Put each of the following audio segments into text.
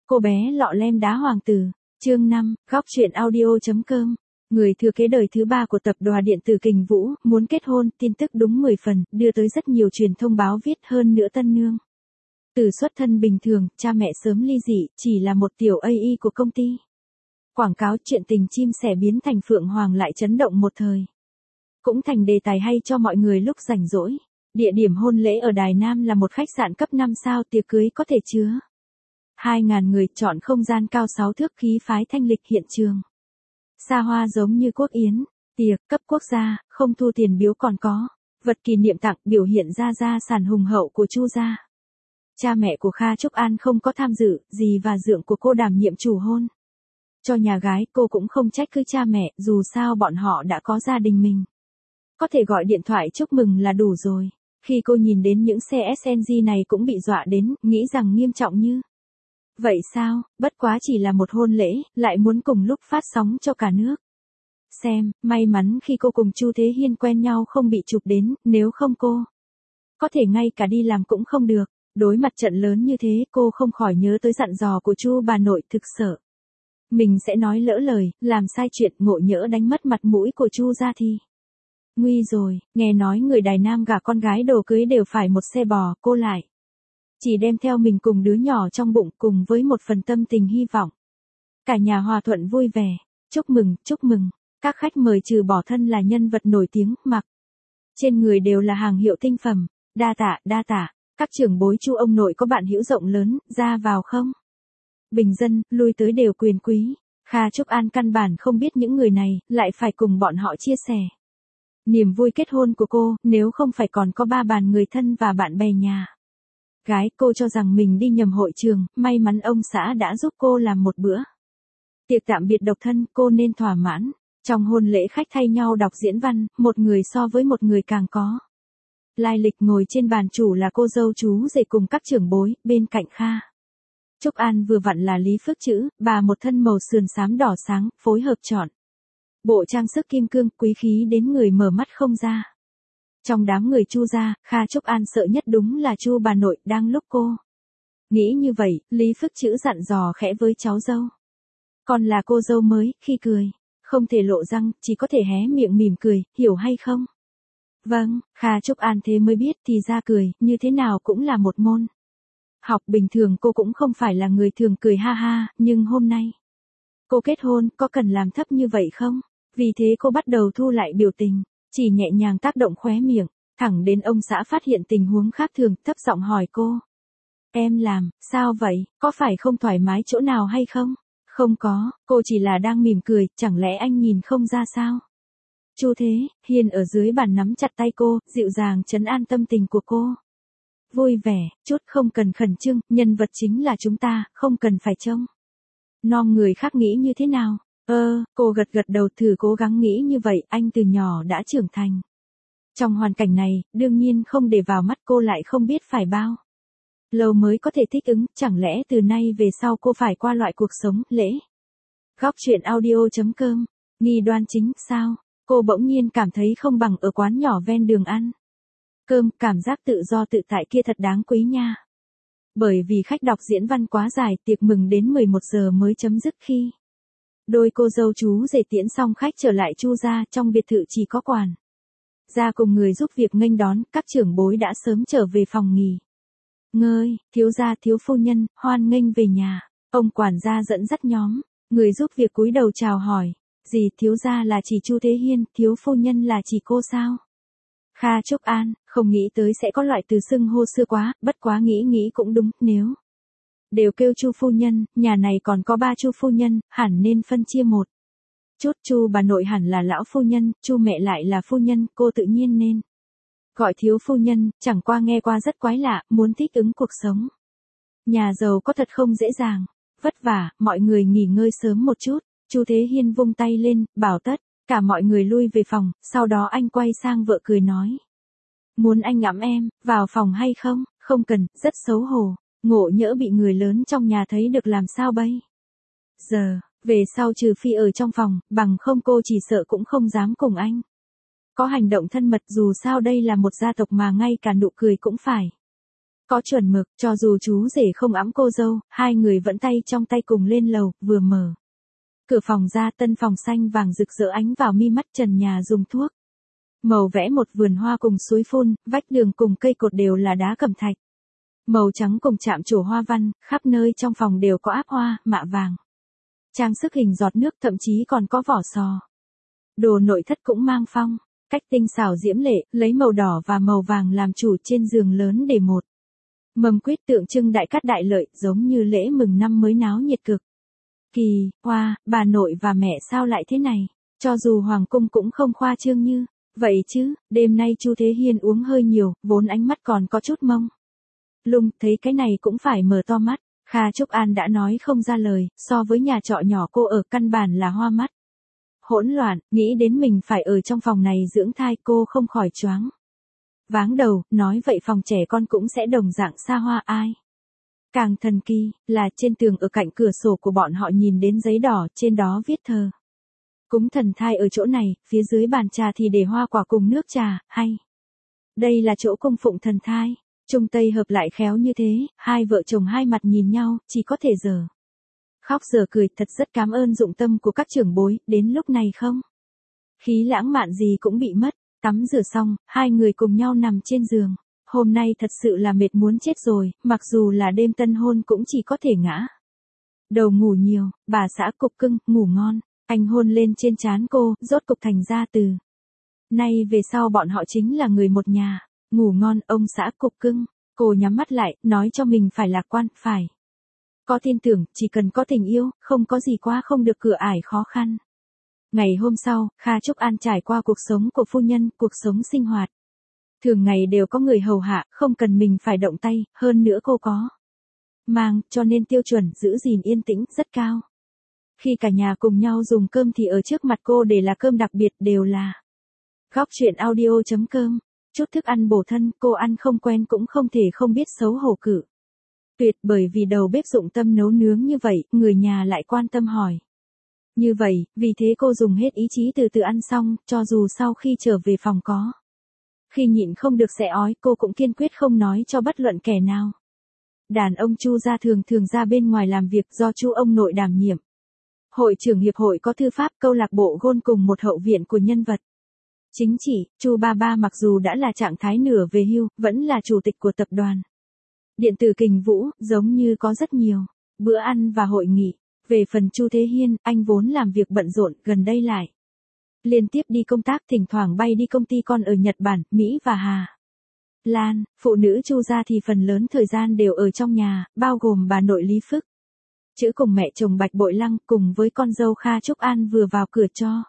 Cô bé lọ lem đá hoàng tử, chương 5, góc truyện audio.com. Người thừa kế đời thứ 3 của tập đoàn điện tử Kình Vũ, muốn kết hôn, tin tức đúng 10 phần, đưa tới rất nhiều truyền thông báo viết hơn nữa tân nương. Từ xuất thân bình thường, cha mẹ sớm ly dị, chỉ là một tiểu AI của công ty. Quảng cáo chuyện tình chim sẻ biến thành phượng hoàng lại chấn động một thời. Cũng thành đề tài hay cho mọi người lúc rảnh rỗi. Địa điểm hôn lễ ở Đài Nam là một khách sạn cấp 5 sao, tiệc cưới có thể chứa 2.000 người, chọn không gian cao 6 thước, khí phái thanh lịch, hiện trường xa hoa giống như quốc yến, tiệc cấp quốc gia, không thu tiền biếu, còn có vật kỷ niệm tặng, biểu hiện ra gia sản hùng hậu của Chu gia. Cha mẹ của Kha Trúc An không có tham dự, dì và dượng của cô đảm nhiệm chủ hôn. Cho nhà gái, cô cũng không trách cứ cha mẹ, dù sao bọn họ đã có gia đình mình. Có thể gọi điện thoại chúc mừng là đủ rồi. Khi cô nhìn đến những xe SNG này cũng bị dọa đến, nghĩ rằng nghiêm trọng như vậy sao, bất quá chỉ là một hôn lễ, lại muốn cùng lúc phát sóng cho cả nước xem. May mắn khi cô cùng Chu Thế Hiên quen nhau không bị chụp đến, nếu không cô có thể ngay cả đi làm cũng không được. Đối mặt trận lớn như thế, cô không khỏi nhớ tới dặn dò của Chu bà nội, thực sợ mình sẽ nói lỡ lời, làm sai chuyện, ngộ nhỡ đánh mất mặt mũi của Chu gia thì nguy rồi. Nghe nói người Đài Nam gả con gái đồ cưới đều phải một xe bò, cô lại chỉ đem theo mình cùng đứa nhỏ trong bụng, cùng với một phần tâm tình hy vọng cả nhà hòa thuận vui vẻ. Chúc mừng, chúc mừng. Các khách mời trừ bỏ thân là nhân vật nổi tiếng, mặc trên người đều là hàng hiệu tinh phẩm. Đa tạ, đa tạ. Các trưởng bối Chu ông nội có bạn hữu rộng lớn, ra vào không bình dân, lui tới đều quyền quý. Kha Trúc An căn bản không biết những người này, lại phải cùng bọn họ chia sẻ niềm vui kết hôn của cô, nếu không phải còn có 3 bàn người thân và bạn bè nhà gái. Cô cho rằng mình đi nhầm hội trường, may mắn ông xã đã giúp cô làm một bữa tiệc tạm biệt độc thân, cô nên thỏa mãn. Trong hôn lễ, khách thay nhau đọc diễn văn, một người so với một người càng có lai lịch. Ngồi trên bàn chủ là cô dâu chú rể cùng các trưởng bối, bên cạnh Kha Trúc An vừa vặn là Lý Phước Trữ, bà một thân màu sườn xám đỏ sáng, phối hợp chọn bộ trang sức kim cương, quý khí đến người mở mắt không ra. Trong đám người Chu gia, Kha Trúc An sợ nhất đúng là Chu bà nội. Đang lúc cô nghĩ như vậy, Lý Phước Trữ dặn dò khẽ với cháu dâu. Còn là cô dâu mới, khi cười không thể lộ răng, chỉ có thể hé miệng mỉm cười, hiểu hay không? Vâng. Kha Trúc An thế mới biết thì ra cười như thế nào cũng là một môn học. Bình thường cô cũng không phải là người thường cười ha ha, nhưng hôm nay cô kết hôn, có cần làm thấp như vậy không? Vì thế cô bắt đầu thu lại biểu tình, chỉ nhẹ nhàng tác động khóe miệng, thẳng đến ông xã phát hiện tình huống khác thường, thấp giọng hỏi cô. Em làm, sao vậy, có phải không thoải mái chỗ nào hay không? Không có, cô chỉ là đang mỉm cười, chẳng lẽ anh nhìn không ra sao? Chu Thế Hiên ở dưới bàn nắm chặt tay cô, dịu dàng trấn an tâm tình của cô. Vui vẻ, chút, không cần khẩn trương, nhân vật chính là chúng ta, không cần phải trông nom người khác nghĩ như thế nào. Cô gật gật đầu, thử cố gắng nghĩ như vậy, anh từ nhỏ đã trưởng thành trong hoàn cảnh này, đương nhiên không để vào mắt. Cô lại không biết phải bao lâu mới có thể thích ứng, chẳng lẽ từ nay về sau cô phải qua loại cuộc sống lễ. Góc truyện audio.com. Nghi đoan chính sao? Cô bỗng nhiên cảm thấy không bằng ở quán nhỏ ven đường ăn cơm, cảm giác tự do tự tại kia thật đáng quý nha. Bởi vì khách đọc diễn văn quá dài, tiệc mừng đến 11 giờ mới chấm dứt. Khi đôi cô dâu chú rể tiễn xong khách trở lại Chu gia, trong biệt thự chỉ có quản gia cùng người giúp việc nghênh đón. Các trưởng bối đã sớm trở về phòng nghỉ ngơi. Thiếu gia, thiếu phu nhân, hoan nghênh về nhà. Ông quản gia dẫn dắt nhóm người giúp việc cúi đầu chào hỏi. Gì, thiếu gia là chỉ Chu Thế Hiên, thiếu phu nhân là chỉ cô sao? Kha Trúc An không nghĩ tới sẽ có loại từ xưng hô xưa quá, bất quá nghĩ cũng đúng, nếu đều kêu Chu phu nhân, nhà này còn có 3 Chu phu nhân, hẳn nên phân chia một chút. Chu bà nội hẳn là lão phu nhân, Chu mẹ lại là phu nhân, cô tự nhiên nên gọi thiếu phu nhân. Chẳng qua nghe qua rất quái lạ, muốn thích ứng cuộc sống nhà giàu có thật không dễ dàng, vất vả. Mọi người nghỉ ngơi sớm một chút. Chu Thế Hiên vung tay lên, bảo tất cả mọi người lui về phòng. Sau đó anh quay sang vợ cười nói. Muốn anh ẵm em vào phòng hay không? Không cần, rất xấu hổ. Ngộ nhỡ bị người lớn trong nhà thấy được làm sao bây giờ? Về sau trừ phi ở trong phòng, bằng không cô chỉ sợ cũng không dám cùng anh có hành động thân mật. Dù sao đây là một gia tộc mà ngay cả nụ cười cũng phải Có chuẩn mực, cho dù chú rể không ẵm cô dâu, hai người vẫn tay trong tay cùng lên lầu, vừa mở cửa phòng ra, tân phòng xanh vàng rực rỡ ánh vào mi mắt, trần nhà dùng thuốc màu vẽ một vườn hoa cùng suối phun, vách đường cùng cây cột đều là đá cẩm thạch. Màu trắng cùng chạm trổ hoa văn, khắp nơi trong phòng đều có áp hoa, mạ vàng. Trang sức hình giọt nước, thậm chí còn có vỏ sò. Đồ nội thất cũng mang phong, cách tinh xảo diễm lệ, lấy màu đỏ và màu vàng làm chủ, trên giường lớn để một mâm quýt tượng trưng đại cát đại lợi, giống như lễ mừng năm mới náo nhiệt cực kỳ. Hoa, bà nội và mẹ sao lại thế này? Cho dù hoàng cung cũng không khoa trương như vậy chứ. Đêm nay Chu Thế Hiên uống hơi nhiều, vốn ánh mắt còn có chút mông lung, thấy cái này cũng phải mở to mắt. Kha Trúc An đã nói không ra lời, so với nhà trọ nhỏ cô ở căn bản là hoa mắt hỗn loạn, nghĩ đến mình phải ở trong phòng này dưỡng thai, cô không khỏi choáng váng đầu, nói vậy phòng trẻ con cũng sẽ đồng dạng xa hoa. Ai càng thần kỳ, là trên tường ở cạnh cửa sổ của bọn họ nhìn đến giấy đỏ, trên đó viết thờ cúng thần thai ở chỗ này, phía dưới bàn trà thì để hoa quả cùng nước trà, hay đây là chỗ cung phụng thần thai. Trung Tây hợp lại khéo như thế, hai vợ chồng hai mặt nhìn nhau, chỉ có thể giờ khóc giờ cười. Thật rất cảm ơn dụng tâm của các trưởng bối, đến lúc này không khí lãng mạn gì cũng bị mất. Tắm rửa xong, hai người cùng nhau nằm trên giường. Hôm nay thật sự là mệt muốn chết rồi, mặc dù là đêm tân hôn cũng chỉ có thể ngã đầu ngủ nhiều. Bà xã Cục Cưng, ngủ ngon. Anh hôn lên trên trán cô, rốt cục thành ra từ nay về sau bọn họ chính là người một nhà. Ngủ ngon, ông xã Cục Cưng. Cô nhắm mắt lại, nói cho mình phải lạc quan, phải có tin tưởng, chỉ cần có tình yêu, không có gì quá không được, cửa ải khó khăn. Ngày hôm sau, Kha Trúc An trải qua cuộc sống của phu nhân, cuộc sống sinh hoạt. Thường ngày đều có người hầu hạ, không cần mình phải động tay, hơn nữa cô có mang, cho nên tiêu chuẩn giữ gìn yên tĩnh rất cao. Khi cả nhà cùng nhau dùng cơm thì ở trước mặt cô để là cơm đặc biệt, đều là góc chuyện audio.com. Chút thức ăn bổ thân, cô ăn không quen cũng không thể không biết xấu hổ cự tuyệt, bởi vì đầu bếp dụng tâm nấu nướng như vậy, người nhà lại quan tâm hỏi như vậy, vì thế cô dùng hết ý chí từ từ ăn xong, cho dù sau khi trở về phòng có khi nhịn không được sẽ ói, cô cũng kiên quyết không nói cho bất luận kẻ nào. Đàn ông Chu gia thường thường ra bên ngoài làm việc, do Chu ông nội đảm nhiệm hội trưởng hiệp hội có thư pháp, câu lạc bộ gôn cùng một hậu viện của nhân vật chính trị. Chu ba ba mặc dù đã là trạng thái nửa về hưu, vẫn là chủ tịch của tập đoàn điện tử Kình Vũ, giống như có rất nhiều bữa ăn và hội nghị. Về phần Chu Thế Hiên, anh vốn làm việc bận rộn, gần đây lại liên tiếp đi công tác, thỉnh thoảng bay đi công ty con ở Nhật Bản, Mỹ và Hà Lan. Phụ nữ Chu gia thì phần lớn thời gian đều ở trong nhà, bao gồm bà nội Lý Phức chữ cùng mẹ chồng Bạch Bội Lăng, cùng với con dâu Kha Trúc An vừa vào cửa cho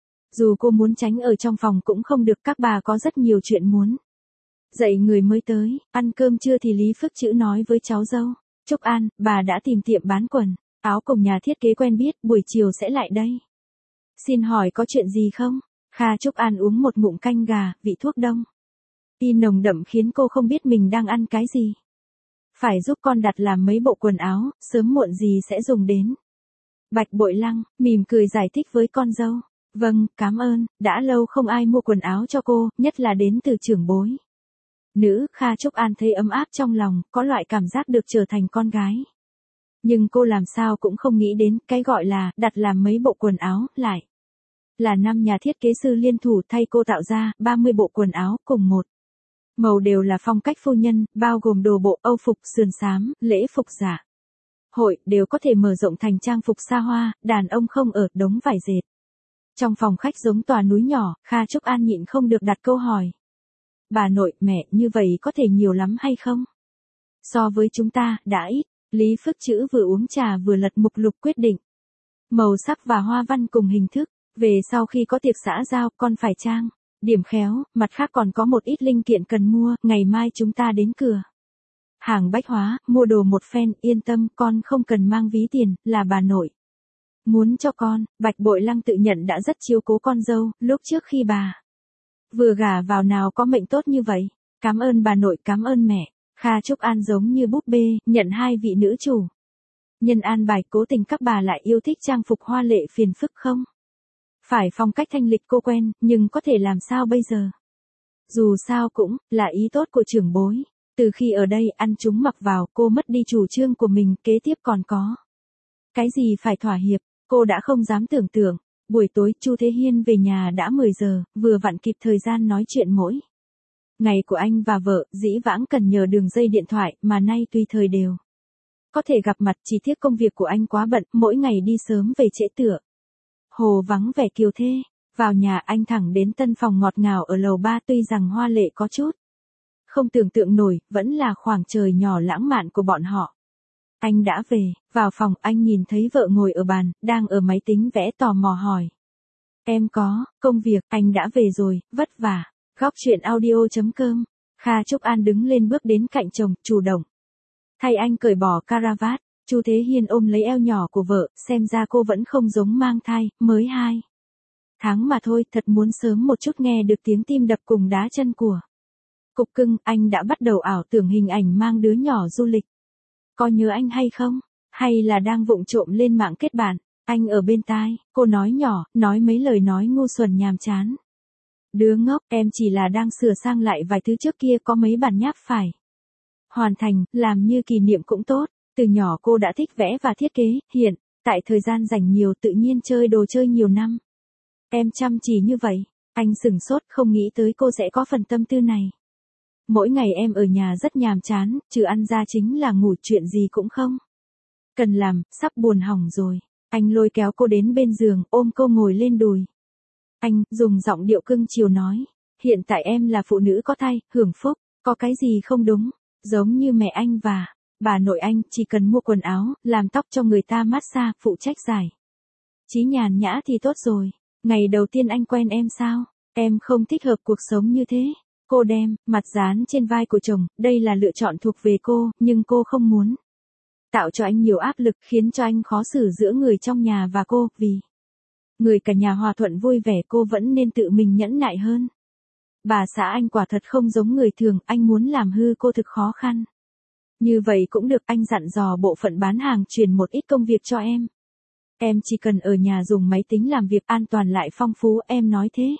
dù cô muốn tránh ở trong phòng cũng không được, các bà có rất nhiều chuyện muốn dạy người mới tới. Ăn cơm trưa thì Lý Phức chữ nói với cháu dâu Trúc An, bà đã tìm tiệm bán quần áo cùng nhà thiết kế quen biết, buổi chiều sẽ lại đây. Xin hỏi có chuyện gì không? Kha Trúc An uống một ngụm canh gà, vị thuốc đông y nồng đậm khiến cô không biết mình đang ăn cái gì. Phải giúp con đặt làm mấy bộ quần áo, sớm muộn gì sẽ dùng đến. Bạch Bội Lăng mỉm cười giải thích với con dâu. Vâng, cảm ơn, đã lâu không ai mua quần áo cho cô, nhất là đến từ trưởng bối nữ. Kha Trúc An thấy ấm áp trong lòng, có loại cảm giác được trở thành con gái. Nhưng cô làm sao cũng không nghĩ đến, cái gọi là đặt làm mấy bộ quần áo, lại là 5 nhà thiết kế sư liên thủ thay cô tạo ra 30 bộ quần áo cùng một màu, đều là phong cách phu nhân, bao gồm đồ bộ, âu phục, sườn xám, lễ phục dạ hội, đều có thể mở rộng thành trang phục xa hoa, đàn ông không ở, đống vải dệt. Trong phòng khách giống tòa núi nhỏ, Kha Trúc An nhịn không được đặt câu hỏi. Bà nội, mẹ, như vậy có thể nhiều lắm hay không? So với chúng ta, đã ít. Lý Phức chữ vừa uống trà vừa lật mục lục quyết định màu sắc và hoa văn cùng hình thức. Về sau khi có tiệc xã giao, con phải trang điểm khéo, mặt khác còn có một ít linh kiện cần mua, ngày mai chúng ta đến cửa hàng bách hóa, mua đồ một phen. Yên tâm, con không cần mang ví tiền, là bà nội muốn cho con. Bạch Bội Lăng tự nhận đã rất chiếu cố con dâu, lúc trước khi bà vừa gả vào nào có mệnh tốt như vậy. Cảm ơn bà nội, cảm ơn mẹ. Kha Trúc An giống như búp bê, nhận hai vị nữ chủ nhân an bài, cố tình các bà lại yêu thích trang phục hoa lệ phiền phức không? Phải phong cách thanh lịch cô quen, nhưng có thể làm sao bây giờ? Dù sao cũng là ý tốt của trưởng bối. Từ khi ở đây ăn chúng mặc vào, cô mất đi chủ trương của mình, kế tiếp còn có cái gì phải thỏa hiệp, cô đã không dám tưởng tượng. Buổi tối Chu Thế Hiên về nhà đã 10 giờ, vừa vặn kịp thời gian nói chuyện mỗi ngày của anh và vợ, dĩ vãng cần nhờ đường dây điện thoại mà nay tùy thời đều có thể gặp mặt, chỉ tiếc công việc của anh quá bận, mỗi ngày đi sớm về trễ tựa hồ vắng vẻ kiều thê. Vào nhà anh thẳng đến tân phòng ngọt ngào ở lầu 3, tuy rằng hoa lệ có chút không tưởng tượng nổi, vẫn là khoảng trời nhỏ lãng mạn của bọn họ. Anh đã về, vào phòng anh nhìn thấy vợ ngồi ở bàn, đang ở máy tính vẽ, tò mò hỏi. Em có công việc, anh đã về rồi, vất vả. Góc chuyện audio.com. Kha Trúc An đứng lên bước đến cạnh chồng, chủ động thay anh cởi bỏ caravat. Chu Thế Hiên ôm lấy eo nhỏ của vợ, xem ra cô vẫn không giống mang thai, mới 2 tháng mà thôi, thật muốn sớm một chút nghe được tiếng tim đập cùng đá chân của cục cưng. Anh đã bắt đầu ảo tưởng hình ảnh mang đứa nhỏ du lịch. Có nhớ anh hay không? Hay là đang vụng trộm lên mạng kết bạn? Anh ở bên tai, cô nói nhỏ, nói mấy lời nói ngu xuẩn nhàm chán. Đứa ngốc, em chỉ là đang sửa sang lại vài thứ trước kia, có mấy bản nháp phải hoàn thành, làm như kỷ niệm cũng tốt. Từ nhỏ cô đã thích vẽ và thiết kế, hiện tại thời gian rảnh nhiều tự nhiên chơi đồ chơi nhiều năm. Em chăm chỉ như vậy, anh sửng sốt, không nghĩ tới cô sẽ có phần tâm tư này. Mỗi ngày em ở nhà rất nhàm chán, trừ ăn ra chính là ngủ, chuyện gì cũng không cần làm, sắp buồn hỏng rồi. Anh lôi kéo cô đến bên giường, ôm cô ngồi lên đùi anh, dùng giọng điệu cưng chiều nói. Hiện tại em là phụ nữ có thai, hưởng phúc, có cái gì không đúng? Giống như mẹ anh và bà nội anh, chỉ cần mua quần áo, làm tóc cho người ta massage, phụ trách giải trí nhàn nhã thì tốt rồi. Ngày đầu tiên anh quen em sao? Em không thích hợp cuộc sống như thế. Cô đem mặt dán trên vai của chồng, đây là lựa chọn thuộc về cô, nhưng cô không muốn tạo cho anh nhiều áp lực, khiến cho anh khó xử giữa người trong nhà và cô, vì người cả nhà hòa thuận vui vẻ, cô vẫn nên tự mình nhẫn nại hơn. Bà xã anh quả thật không giống người thường, anh muốn làm hư cô thực khó khăn. Như vậy cũng được, anh dặn dò bộ phận bán hàng truyền một ít công việc cho em. Em chỉ cần ở nhà dùng máy tính làm việc, an toàn lại phong phú, em nói thế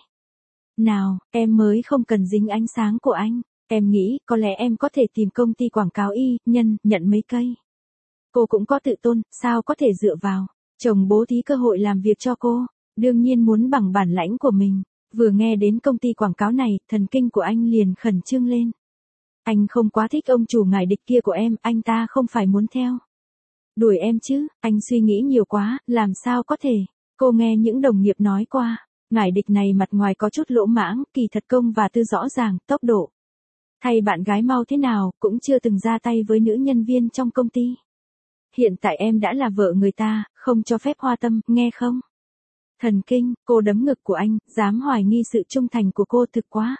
nào, em mới không cần dính ánh sáng của anh. Em nghĩ, có lẽ em có thể tìm công ty quảng cáo y nhân, nhận mấy cây. Cô cũng có tự tôn, sao có thể dựa vào chồng bố thí cơ hội làm việc cho cô, đương nhiên muốn bằng bản lãnh của mình. Vừa nghe đến công ty quảng cáo này, thần kinh của anh liền khẩn trương lên. Anh không quá thích ông chủ ngải địch kia của em, anh ta không phải muốn theo đuổi em chứ? Anh suy nghĩ nhiều quá, làm sao có thể? Cô nghe những đồng nghiệp nói qua, ngải địch này mặt ngoài có chút lỗ mãng, kỳ thật công và tư rõ ràng, tốc độ thay bạn gái mau thế nào, cũng chưa từng ra tay với nữ nhân viên trong công ty. Hiện tại em đã là vợ người ta, không cho phép hoa tâm, nghe không? Thần kinh, cô đấm ngực của anh, dám hoài nghi sự trung thành của cô, thực quá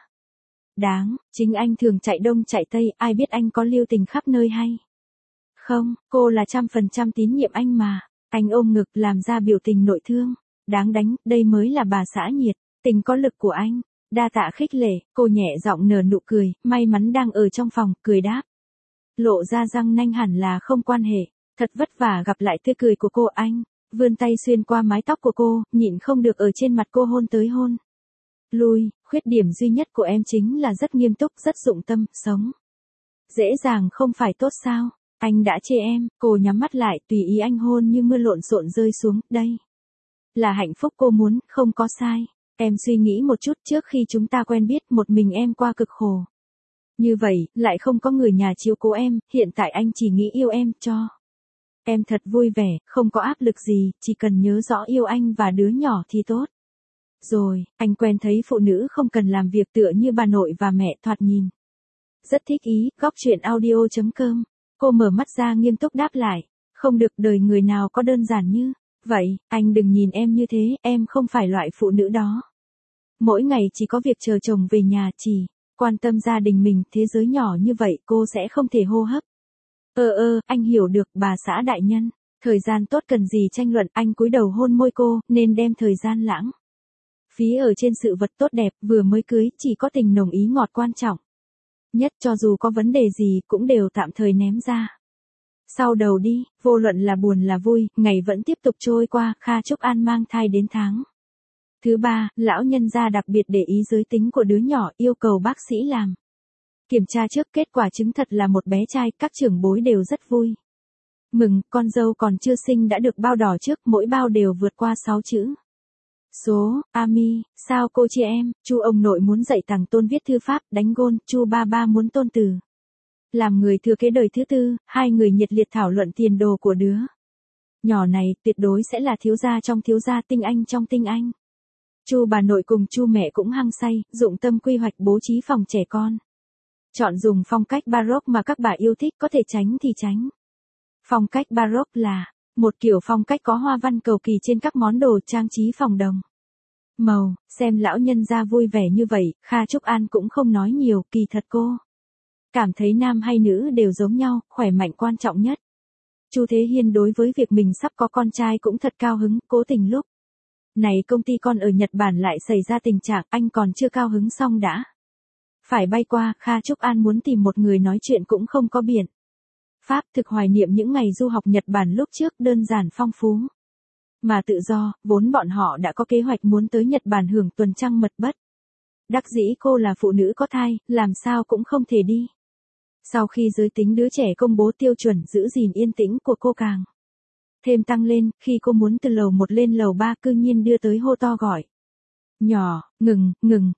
đáng. Chính anh thường chạy đông chạy tây, ai biết anh có lưu tình khắp nơi hay không? Cô là 100% tín nhiệm anh mà. Anh ôm ngực làm ra biểu tình nội thương. Đáng đánh, đây mới là bà xã nhiệt tình có lực của anh. Đa tạ khích lệ, cô nhẹ giọng nở nụ cười, may mắn đang ở trong phòng, cười đáp. Lộ ra răng nanh, hẳn là không quan hệ. Thật vất vả gặp lại tươi cười của cô. Anh vươn tay xuyên qua mái tóc của cô, nhịn không được ở trên mặt cô hôn tới hôn lui. Khuyết điểm duy nhất của em chính là rất nghiêm túc, rất dụng tâm, sống dễ dàng không phải tốt sao? Anh đã chê em. Cô nhắm mắt lại, tùy ý anh hôn như mưa lộn xộn rơi xuống. Đây là hạnh phúc cô muốn, không có sai. Em suy nghĩ một chút, trước khi chúng ta quen biết, một mình em qua cực khổ như vậy, lại không có người nhà chiếu cố em, hiện tại anh chỉ nghĩ yêu em, cho em thật vui vẻ, không có áp lực gì, chỉ cần nhớ rõ yêu anh và đứa nhỏ thì tốt rồi. Anh quen thấy phụ nữ không cần làm việc tựa như bà nội và mẹ, thoạt nhìn rất thích ý. Góc chuyện audio.com. Cô mở mắt ra nghiêm túc đáp lại. Không được, đời người nào có đơn giản như vậy. Anh đừng nhìn em như thế, em không phải loại phụ nữ đó. Mỗi ngày chỉ có việc chờ chồng về nhà, chỉ quan tâm gia đình mình, thế giới nhỏ như vậy cô sẽ không thể hô hấp. Anh hiểu được, bà xã đại nhân. Thời gian tốt cần gì tranh luận, anh cúi đầu hôn môi cô, nên đem thời gian lãng phí ở trên sự vật tốt đẹp, vừa mới cưới, chỉ có tình nồng ý ngọt quan trọng nhất, cho dù có vấn đề gì, cũng đều tạm thời ném ra sau đầu đi. Vô luận là buồn là vui, ngày vẫn tiếp tục trôi qua. Kha Trúc An mang thai đến tháng thứ 3, lão nhân gia đặc biệt để ý giới tính của đứa nhỏ, yêu cầu bác sĩ làm Kiểm tra trước kết quả chứng thật là một bé trai, các trưởng bối đều rất vui. Mừng, con dâu còn chưa sinh đã được bao đỏ trước, mỗi bao đều vượt qua 6 chữ. Số, Ami, sao cô chị em, Chu ông nội muốn dạy thằng Tôn viết thư pháp, đánh gôn, Chu ba ba muốn Tôn từ làm người thừa kế đời thứ tư, hai người nhiệt liệt thảo luận tiền đồ của đứa nhỏ này, tuyệt đối sẽ là thiếu gia trong thiếu gia, tinh anh trong tinh anh. Chu bà nội cùng Chu mẹ cũng hăng say, dụng tâm quy hoạch bố trí phòng trẻ con. Chọn dùng phong cách baroque mà các bà yêu thích, có thể tránh thì tránh. Phong cách baroque là một kiểu phong cách có hoa văn cầu kỳ trên các món đồ trang trí phòng đồng. Màu, xem lão nhân gia vui vẻ như vậy, Kha Trúc An cũng không nói nhiều, kỳ thật cô cảm thấy nam hay nữ đều giống nhau, khỏe mạnh quan trọng nhất. Chu Thế Hiên đối với việc mình sắp có con trai cũng thật cao hứng, cố tình lúc này công ty con ở Nhật Bản lại xảy ra tình trạng anh còn chưa cao hứng xong đã phải bay qua, Kha Trúc An muốn tìm một người nói chuyện cũng không có biện pháp, thực hoài niệm những ngày du học Nhật Bản lúc trước, đơn giản phong phú mà tự do, vốn bọn họ đã có kế hoạch muốn tới Nhật Bản hưởng tuần trăng mật bất đắc dĩ cô là phụ nữ có thai, làm sao cũng không thể đi. Sau khi giới tính đứa trẻ công bố tiêu chuẩn giữ gìn yên tĩnh của cô càng thêm tăng lên, khi cô muốn từ lầu 1 lên lầu 3 cư nhiên đưa tới hô to gọi. Nhỏ, ngừng,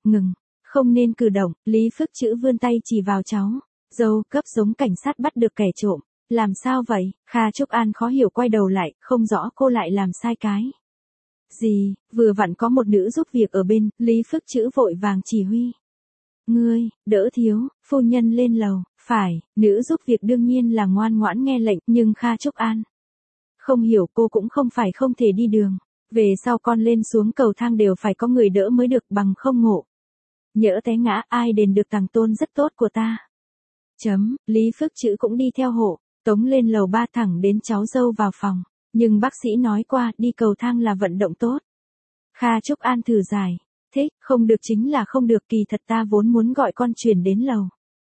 không nên cử động, Lý Phước Chữ vươn tay chỉ vào cháu. Dâu, cấp giống cảnh sát bắt được kẻ trộm. Làm sao vậy? Kha Trúc An khó hiểu quay đầu lại, không rõ cô lại làm sai cái gì, vừa vặn có một nữ giúp việc ở bên, Lý Phước Chữ vội vàng chỉ huy. Ngươi, đỡ thiếu, phu nhân lên lầu, phải, nữ giúp việc đương nhiên là ngoan ngoãn nghe lệnh, nhưng Kha Trúc An không hiểu, cô cũng không phải không thể đi đường. Về sau con lên xuống cầu thang đều phải có người đỡ mới được, bằng không ngộ nhỡ té ngã, ai đền được thằng Tôn rất tốt của ta. Lý Phước Chữ cũng đi theo hộ, tống lên lầu 3 thẳng đến cháu dâu vào phòng. Nhưng bác sĩ nói qua, đi cầu thang là vận động tốt. Kha Trúc An thử giải thích, không được chính là không được, kỳ thật ta vốn muốn gọi con chuyển đến lầu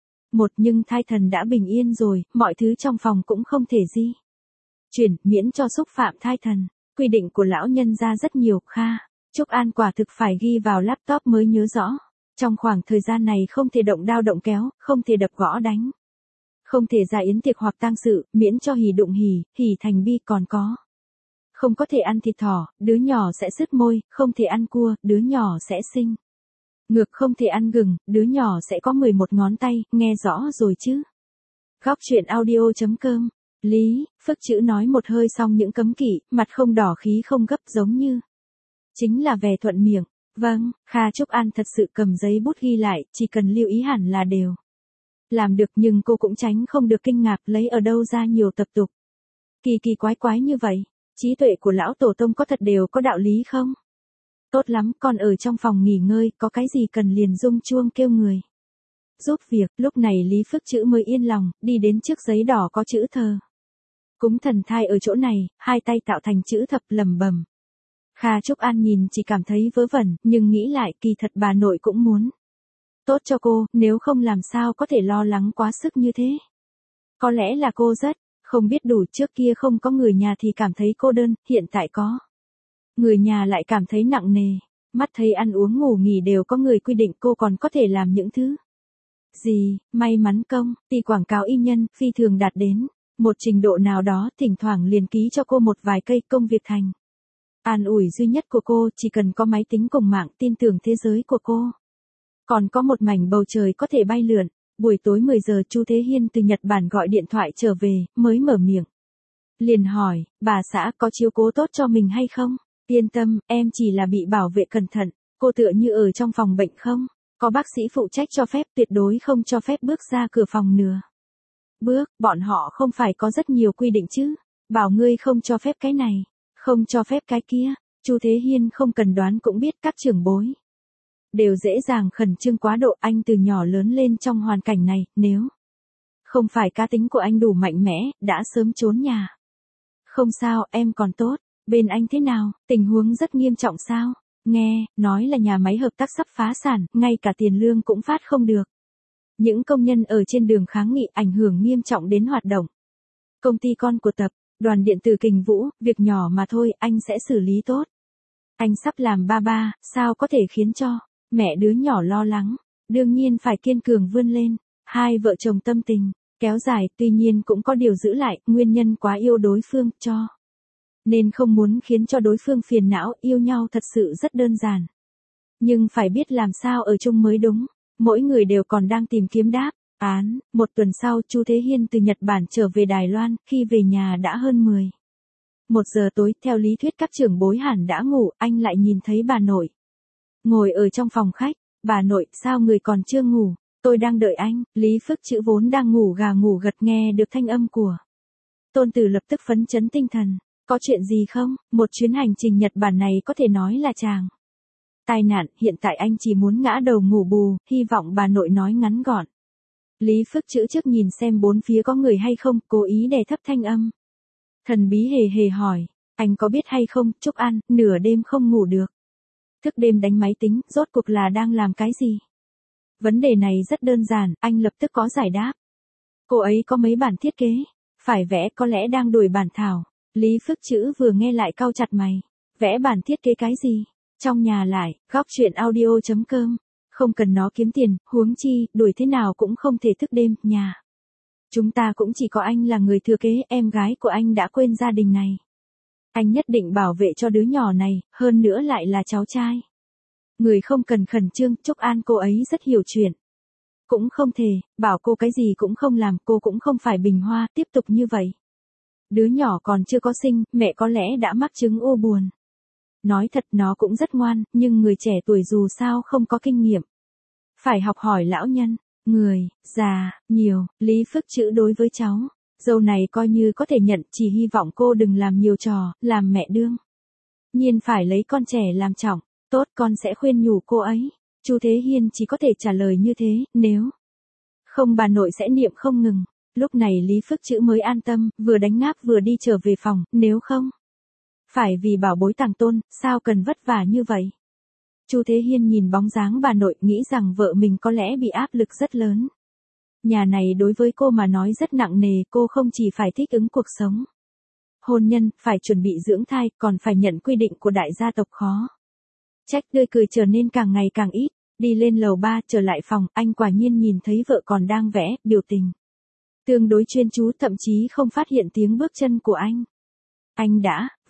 1 nhưng thai thần đã bình yên rồi, mọi thứ trong phòng cũng không thể di chuyển, miễn cho xúc phạm thai thần. Quy định của lão nhân ra rất nhiều, Kha Trúc An quả thực phải ghi vào laptop mới nhớ rõ. Trong khoảng thời gian này không thể động đao động kéo, không thể đập gõ đánh. Không thể ra yến tiệc hoặc tang sự, miễn cho hỉ đụng hỉ thành bi, còn có. Không có thể ăn thịt thỏ, đứa nhỏ sẽ sứt môi, không thể ăn cua, đứa nhỏ sẽ sinh ngược, không thể ăn gừng, đứa nhỏ sẽ có 11 ngón tay, nghe rõ rồi chứ. Góc truyện audio.com. Lý Phước Chữ nói một hơi xong những cấm kỵ, mặt không đỏ khí không gấp, giống như chính là vẻ thuận miệng. Vâng, Kha Trúc An thật sự cầm giấy bút ghi lại, chỉ cần lưu ý hẳn là đều làm được, nhưng cô cũng tránh không được kinh ngạc, lấy ở đâu ra nhiều tập tục kỳ quái như vậy. Trí tuệ của lão tổ tông có thật đều có đạo lý không? Tốt lắm, con ở trong phòng nghỉ ngơi, có cái gì cần liền rung chuông kêu người giúp việc. Lúc này Lý Phước Chữ mới yên lòng, đi đến trước giấy đỏ có chữ thờ cúng thần thai ở chỗ này, hai tay tạo thành chữ thập, lẩm bẩm. Kha Trúc An nhìn chỉ cảm thấy vớ vẩn, nhưng nghĩ lại kỳ thật bà nội cũng muốn tốt cho cô, nếu không làm sao có thể lo lắng quá sức như thế. Có lẽ là cô rất không biết đủ, trước kia không có người nhà thì cảm thấy cô đơn, hiện tại có người nhà lại cảm thấy nặng nề. Mắt thấy ăn uống ngủ nghỉ đều có người quy định, cô còn có thể làm những thứ gì. May mắn công ty quảng cáo y nhân phi thường đạt đến một trình độ nào đó, thỉnh thoảng liền ký cho cô một vài cây, công việc thành an ủi duy nhất của cô, chỉ cần có máy tính cùng mạng, tin tưởng thế giới của cô còn có một mảnh bầu trời có thể bay lượn. Buổi tối 10 giờ Chu Thế Hiên từ Nhật Bản gọi điện thoại trở về, mới mở miệng liền hỏi, bà xã có chiếu cố tốt cho mình hay không? Yên tâm, em chỉ là bị bảo vệ cẩn thận, cô tựa như ở trong phòng bệnh không? Có bác sĩ phụ trách cho phép, tuyệt đối không cho phép bước ra cửa phòng nửa bước, bọn họ không phải có rất nhiều quy định chứ? Bảo ngươi không cho phép cái này, không cho phép cái kia. Chu Thế Hiên không cần đoán cũng biết các trưởng bối đều dễ dàng khẩn trương quá độ, anh từ nhỏ lớn lên trong hoàn cảnh này, nếu không phải cá tính của anh đủ mạnh mẽ, đã sớm trốn nhà. Không sao, em còn tốt. Bên anh thế nào, tình huống rất nghiêm trọng sao? Nghe nói là nhà máy hợp tác sắp phá sản, ngay cả tiền lương cũng phát không được. Những công nhân ở trên đường kháng nghị, ảnh hưởng nghiêm trọng đến hoạt động công ty con của tập đoàn điện tử Kình Vũ, việc nhỏ mà thôi, anh sẽ xử lý tốt. Anh sắp làm ba, sao có thể khiến cho mẹ đứa nhỏ lo lắng, đương nhiên phải kiên cường vươn lên. hai vợ chồng tâm tình kéo dài, tuy nhiên cũng có điều giữ lại, nguyên nhân quá yêu đối phương, cho nên không muốn khiến cho đối phương phiền não, yêu nhau thật sự rất đơn giản. Nhưng phải biết làm sao ở chung mới đúng, mỗi người đều còn đang tìm kiếm đáp án. Một tuần sau, Chu Thế Hiên từ Nhật Bản trở về Đài Loan, khi về nhà đã hơn 1 giờ tối, theo lý thuyết các trưởng bối hẳn đã ngủ, anh lại nhìn thấy bà nội ngồi ở trong phòng khách. Bà nội, sao người còn chưa ngủ? Tôi đang đợi anh. Lý Phước Trữ vốn đang ngủ gà ngủ gật nghe được thanh âm của tôn tử lập tức phấn chấn tinh thần. Có chuyện gì không? Một chuyến hành trình Nhật Bản này có thể nói là chàng tai nạn, hiện tại anh chỉ muốn ngã đầu ngủ bù, hy vọng bà nội nói ngắn gọn. Lý Phước Trữ trước nhìn xem bốn phía có người hay không, cố ý đè thấp thanh âm. Thần bí hề hề hỏi, anh có biết hay không, Trúc An, nửa đêm không ngủ được. Thức đêm đánh máy tính, rốt cuộc là đang làm cái gì? Vấn đề này rất đơn giản, anh lập tức có giải đáp. Cô ấy có mấy bản thiết kế, phải vẽ, có lẽ đang đổi bản thảo. Lý Phước Trữ vừa nghe lại cau chặt mày. Vẽ bản thiết kế cái gì? Trong nhà lại, góc chuyện audio.com. Không cần nó kiếm tiền, huống chi, đuổi thế nào cũng không thể thức đêm, nhà. Chúng ta cũng chỉ có anh là người thừa kế, em gái của anh đã quên gia đình này. Anh nhất định bảo vệ cho đứa nhỏ này, hơn nữa lại là cháu trai. Người không cần khẩn trương, Trúc An cô ấy rất hiểu chuyện. Cũng không thể, bảo cô cái gì cũng không làm, cô cũng không phải Bình Hoa, tiếp tục như vậy. Đứa nhỏ còn chưa có sinh, mẹ có lẽ đã mắc chứng u buồn. Nói thật nó cũng rất ngoan, nhưng người trẻ tuổi dù sao không có kinh nghiệm. Phải học hỏi lão nhân, người, già, nhiều. Lý Phước Trữ đối với cháu dâu này coi như có thể nhận, chỉ hy vọng cô đừng làm nhiều trò, làm mẹ đương nhiên phải lấy con trẻ làm trọng. Tốt, con sẽ khuyên nhủ cô ấy. Chu Thế Hiên chỉ có thể trả lời như thế, nếu không bà nội sẽ niệm không ngừng. Lúc này Lý Phước Trữ mới an tâm, vừa đánh ngáp vừa đi trở về phòng, nếu không phải vì bảo bối tàng tôn, sao cần vất vả như vậy? Chu Thế Hiên nhìn bóng dáng bà nội, nghĩ rằng vợ mình có lẽ bị áp lực rất lớn. Nhà này đối với cô mà nói rất nặng nề, cô không chỉ phải thích ứng cuộc sống hôn nhân, phải chuẩn bị dưỡng thai, còn phải nhận quy định của đại gia tộc khó. Trách tươi cười trở nên càng ngày càng ít, đi lên lầu 3 trở lại phòng, anh quả nhiên nhìn thấy vợ còn đang vẽ, biểu tình tương đối chuyên chú, thậm chí không phát hiện tiếng bước chân của anh. Anh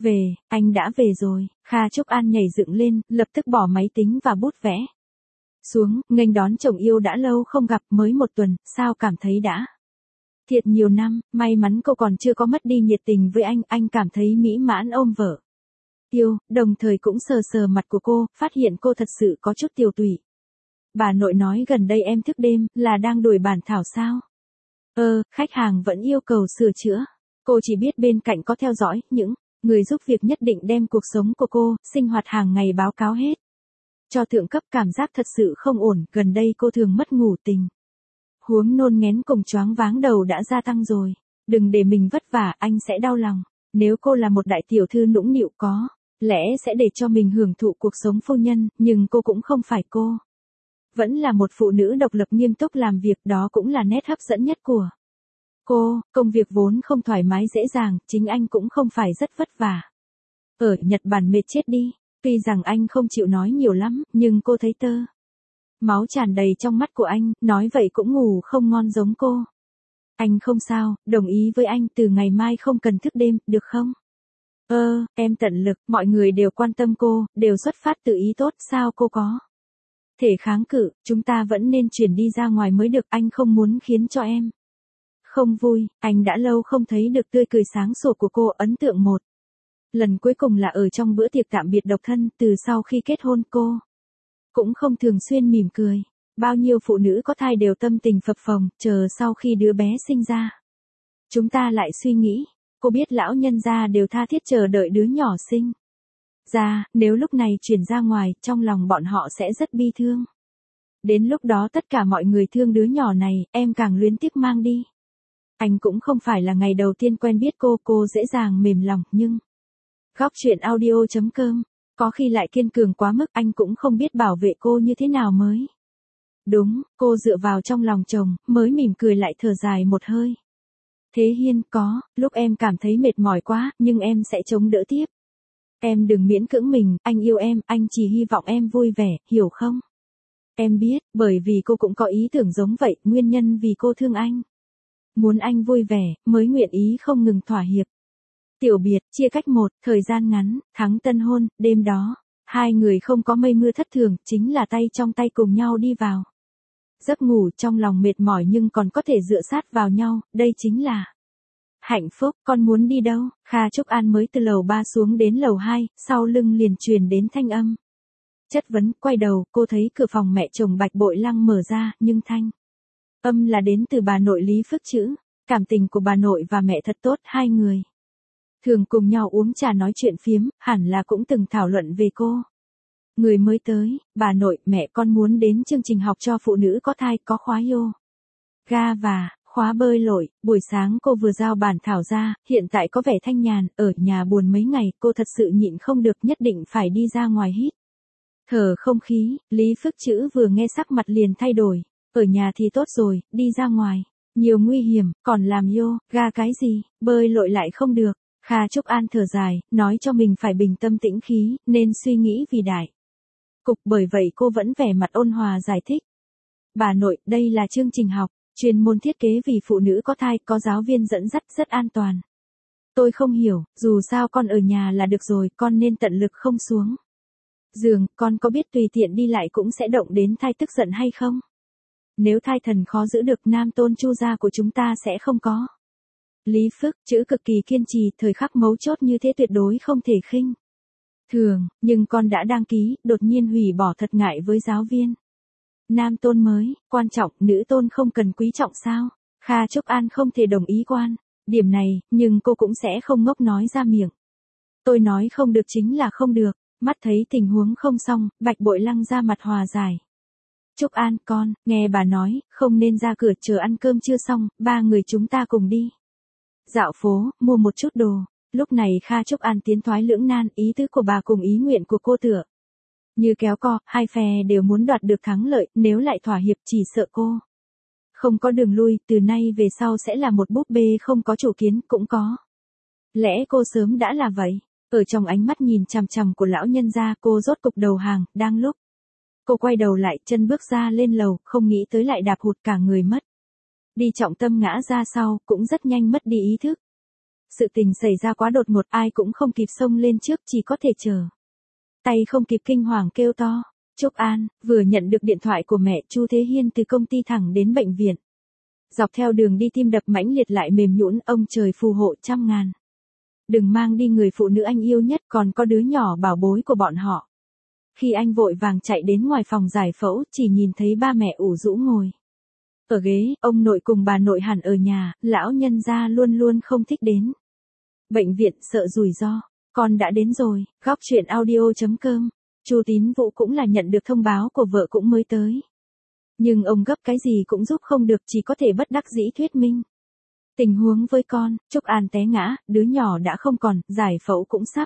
đã về rồi. Kha Trúc An nhảy dựng lên, lập tức bỏ máy tính và bút vẽ xuống, nghênh đón chồng yêu đã lâu không gặp, mới 1 tuần, sao cảm thấy đã thiệt nhiều năm, may mắn cô còn chưa có mất đi nhiệt tình với anh cảm thấy mỹ mãn ôm vợ yêu, đồng thời cũng sờ sờ mặt của cô, phát hiện cô thật sự có chút tiều tụy. Bà nội nói gần đây em thức đêm, là đang đổi bản thảo sao? Khách hàng vẫn yêu cầu sửa chữa. Cô chỉ biết bên cạnh có theo dõi, những người giúp việc nhất định đem cuộc sống của cô, sinh hoạt hàng ngày báo cáo hết cho thượng cấp, cảm giác thật sự không ổn, gần đây cô thường mất ngủ, tình huống nôn nghén cùng choáng váng đầu đã gia tăng rồi. Đừng để mình vất vả, anh sẽ đau lòng. Nếu cô là một đại tiểu thư nũng nịu có lẽ sẽ để cho mình hưởng thụ cuộc sống phu nhân, nhưng cô cũng không phải, cô vẫn là một phụ nữ độc lập nghiêm túc làm việc, đó cũng là nét hấp dẫn nhất của cô. Công việc vốn không thoải mái dễ dàng, chính anh cũng không phải rất vất vả. Ở Nhật Bản mệt chết đi, tuy rằng anh không chịu nói nhiều lắm, nhưng cô thấy tơ máu tràn đầy trong mắt của anh, nói vậy cũng ngủ không ngon giống cô. Anh không sao, đồng ý với anh, từ ngày mai không cần thức đêm, được không? Em tận lực, mọi người đều quan tâm cô, đều xuất phát từ ý tốt, sao cô có thể kháng cự, chúng ta vẫn nên chuyển đi ra ngoài mới được, anh không muốn khiến cho em không vui. Anh đã lâu không thấy được tươi cười sáng sủa của cô, ấn tượng một lần cuối cùng là ở trong bữa tiệc tạm biệt độc thân, từ sau khi kết hôn cô cũng không thường xuyên mỉm cười. Bao nhiêu phụ nữ có thai đều tâm tình phập phồng, chờ sau khi đứa bé sinh ra. Chúng ta lại suy nghĩ, cô biết lão nhân gia đều tha thiết chờ đợi đứa nhỏ sinh ra, nếu lúc này chuyển ra ngoài, trong lòng bọn họ sẽ rất bi thương. Đến lúc đó tất cả mọi người thương đứa nhỏ này, em càng luyến tiếc mang đi. Anh cũng không phải là ngày đầu tiên quen biết cô dễ dàng mềm lòng, nhưng góc chuyện audio.com, có khi lại kiên cường quá mức, anh cũng không biết bảo vệ cô như thế nào mới đúng. Cô dựa vào trong lòng chồng, mới mỉm cười lại thở dài một hơi. Thế Hiên, có lúc em cảm thấy mệt mỏi quá, nhưng em sẽ chống đỡ tiếp. Em đừng miễn cưỡng mình, anh yêu em, anh chỉ hy vọng em vui vẻ, hiểu không? Em biết, bởi vì cô cũng có ý tưởng giống vậy, nguyên nhân vì cô thương anh. Muốn anh vui vẻ, mới nguyện ý không ngừng thỏa hiệp. Tiểu biệt, chia cách một, thời gian ngắn, tháng tân hôn, đêm đó. Hai người không có mây mưa thất thường, chính là tay trong tay cùng nhau đi vào. Giấc ngủ trong lòng mệt mỏi nhưng còn có thể dựa sát vào nhau, đây chính là hạnh phúc. Con muốn đi đâu? Kha Trúc An mới từ lầu 3 xuống đến lầu 2, sau lưng liền truyền đến thanh âm. Chất vấn, quay đầu, cô thấy cửa phòng mẹ chồng Bạch Bội Lăng mở ra, nhưng thanh âm là đến từ bà nội Lý Phước Chữ. Cảm tình của bà nội và mẹ thật tốt, hai người thường cùng nhau uống trà nói chuyện phiếm, hẳn là cũng từng thảo luận về cô. Người mới tới, bà nội, mẹ con muốn đến chương trình học cho phụ nữ có thai, có khóa yoga và khóa bơi lội. Buổi sáng cô vừa giao bản thảo ra, hiện tại có vẻ thanh nhàn, ở nhà buồn mấy ngày, cô thật sự nhịn không được, nhất định phải đi ra ngoài hít thở không khí. Lý Phước Chữ vừa nghe sắc mặt liền thay đổi. Ở nhà thì tốt rồi, đi ra ngoài nhiều nguy hiểm, còn làm yoga cái gì, bơi lội lại không được. Kha Trúc An thở dài, nói cho mình phải bình tâm tĩnh khí, nên suy nghĩ vì đại cục, bởi vậy cô vẫn vẻ mặt ôn hòa giải thích. Bà nội, đây là chương trình học, chuyên môn thiết kế vì phụ nữ có thai, có giáo viên dẫn dắt rất an toàn. Tôi không hiểu, dù sao con ở nhà là được rồi, con nên tận lực không xuống giường, con có biết tùy tiện đi lại cũng sẽ động đến thai tức giận hay không? Nếu thai thần khó giữ được, nam tôn Chu gia của chúng ta sẽ không có. Lý Phước Chữ cực kỳ kiên trì, thời khắc mấu chốt như thế tuyệt đối không thể khinh thường, nhưng con đã đăng ký, đột nhiên hủy bỏ thật ngại với giáo viên. Nam tôn mới quan trọng, nữ tôn không cần quý trọng sao? Kha Trúc An không thể đồng ý quan điểm này, nhưng cô cũng sẽ không ngốc nói ra miệng. Tôi nói không được chính là không được. Mắt thấy tình huống không xong, Bạch Bội Lăng ra mặt hòa giải. Trúc An, con, nghe bà nói, không nên ra cửa, chờ ăn cơm chưa xong, ba người chúng ta cùng đi dạo phố, mua một chút đồ. Lúc này Kha Trúc An tiến thoái lưỡng nan, ý tứ của bà cùng ý nguyện của cô tựa như kéo co, hai phe đều muốn đoạt được thắng lợi, nếu lại thỏa hiệp chỉ sợ cô không có đường lui, từ nay về sau sẽ là một búp bê không có chủ kiến, cũng có lẽ cô sớm đã là vậy. Ở trong ánh mắt nhìn chằm chằm của lão nhân gia, cô rốt cục đầu hàng, đang lúc cô quay đầu lại, chân bước ra lên lầu, không nghĩ tới lại đạp hụt cả người mất đi, trọng tâm ngã ra sau, cũng rất nhanh mất đi ý thức. Sự tình xảy ra quá đột ngột, ai cũng không kịp xông lên trước, chỉ có thể chờ tay không kịp kinh hoàng kêu to. Trúc An vừa nhận được điện thoại của mẹ Chu Thế Hiên từ công ty thẳng đến bệnh viện. Dọc theo đường đi tim đập mãnh liệt lại mềm nhũn, ông trời phù hộ trăm ngàn. Đừng mang đi người phụ nữ anh yêu nhất, còn có đứa nhỏ bảo bối của bọn họ. Khi anh vội vàng chạy đến ngoài phòng giải phẫu, chỉ nhìn thấy ba mẹ ủ rũ ngồi ở ghế, ông nội cùng bà nội hẳn ở nhà, lão nhân gia luôn luôn không thích đến bệnh viện, sợ rủi ro. Con đã đến rồi. Góc chuyện audio.com. Chu Tín Vũ cũng là nhận được thông báo của vợ cũng mới tới. Nhưng ông gấp cái gì cũng giúp không được, chỉ có thể bất đắc dĩ thuyết minh tình huống với con. Trúc An té ngã, đứa nhỏ đã không còn, giải phẫu cũng sắp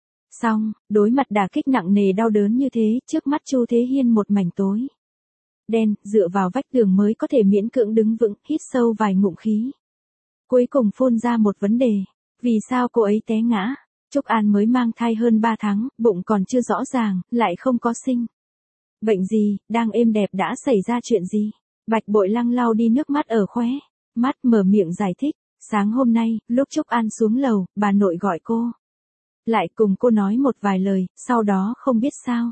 xong. Đối mặt đả kích nặng nề đau đớn như thế, trước mắt Chu Thế Hiên một mảnh tối đen, dựa vào vách tường mới có thể miễn cưỡng đứng vững, hít sâu vài ngụm khí. Cuối cùng phun ra một vấn đề. Vì sao cô ấy té ngã? Trúc An mới mang thai hơn 3 tháng, bụng còn chưa rõ ràng, lại không có sinh bệnh gì, đang êm đẹp đã xảy ra chuyện gì? Bạch Bội Lăng lau đi nước mắt ở khóe mắt, mở miệng giải thích. Sáng hôm nay, lúc Trúc An xuống lầu, bà nội gọi cô lại, cùng cô nói một vài lời, sau đó không biết sao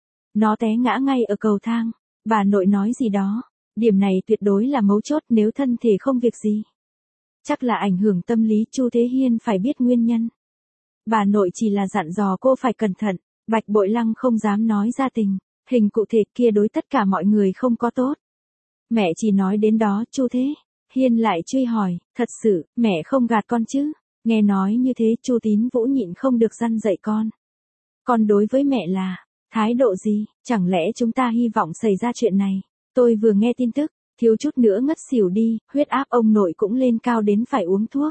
nó té ngã ngay ở cầu thang. Bà nội nói gì đó, điểm này tuyệt đối là mấu chốt, nếu thân thể không việc gì, chắc là ảnh hưởng tâm lý. Chu Thế Hiên phải biết nguyên nhân. Bà nội chỉ là dặn dò cô phải cẩn thận. Bạch Bội Lăng không dám nói ra tình hình cụ thể kia, đối tất cả mọi người không có tốt. Mẹ chỉ nói đến đó. Chu Thế Hiên lại truy hỏi, thật sự, mẹ không gạt con chứ? Nghe nói như thế, Chu Tín Vũ nhịn không được răn dạy con. Con đối với mẹ là thái độ gì? Chẳng lẽ chúng ta hy vọng xảy ra chuyện này? Tôi vừa nghe tin tức, thiếu chút nữa ngất xỉu đi, huyết áp ông nội cũng lên cao đến phải uống thuốc.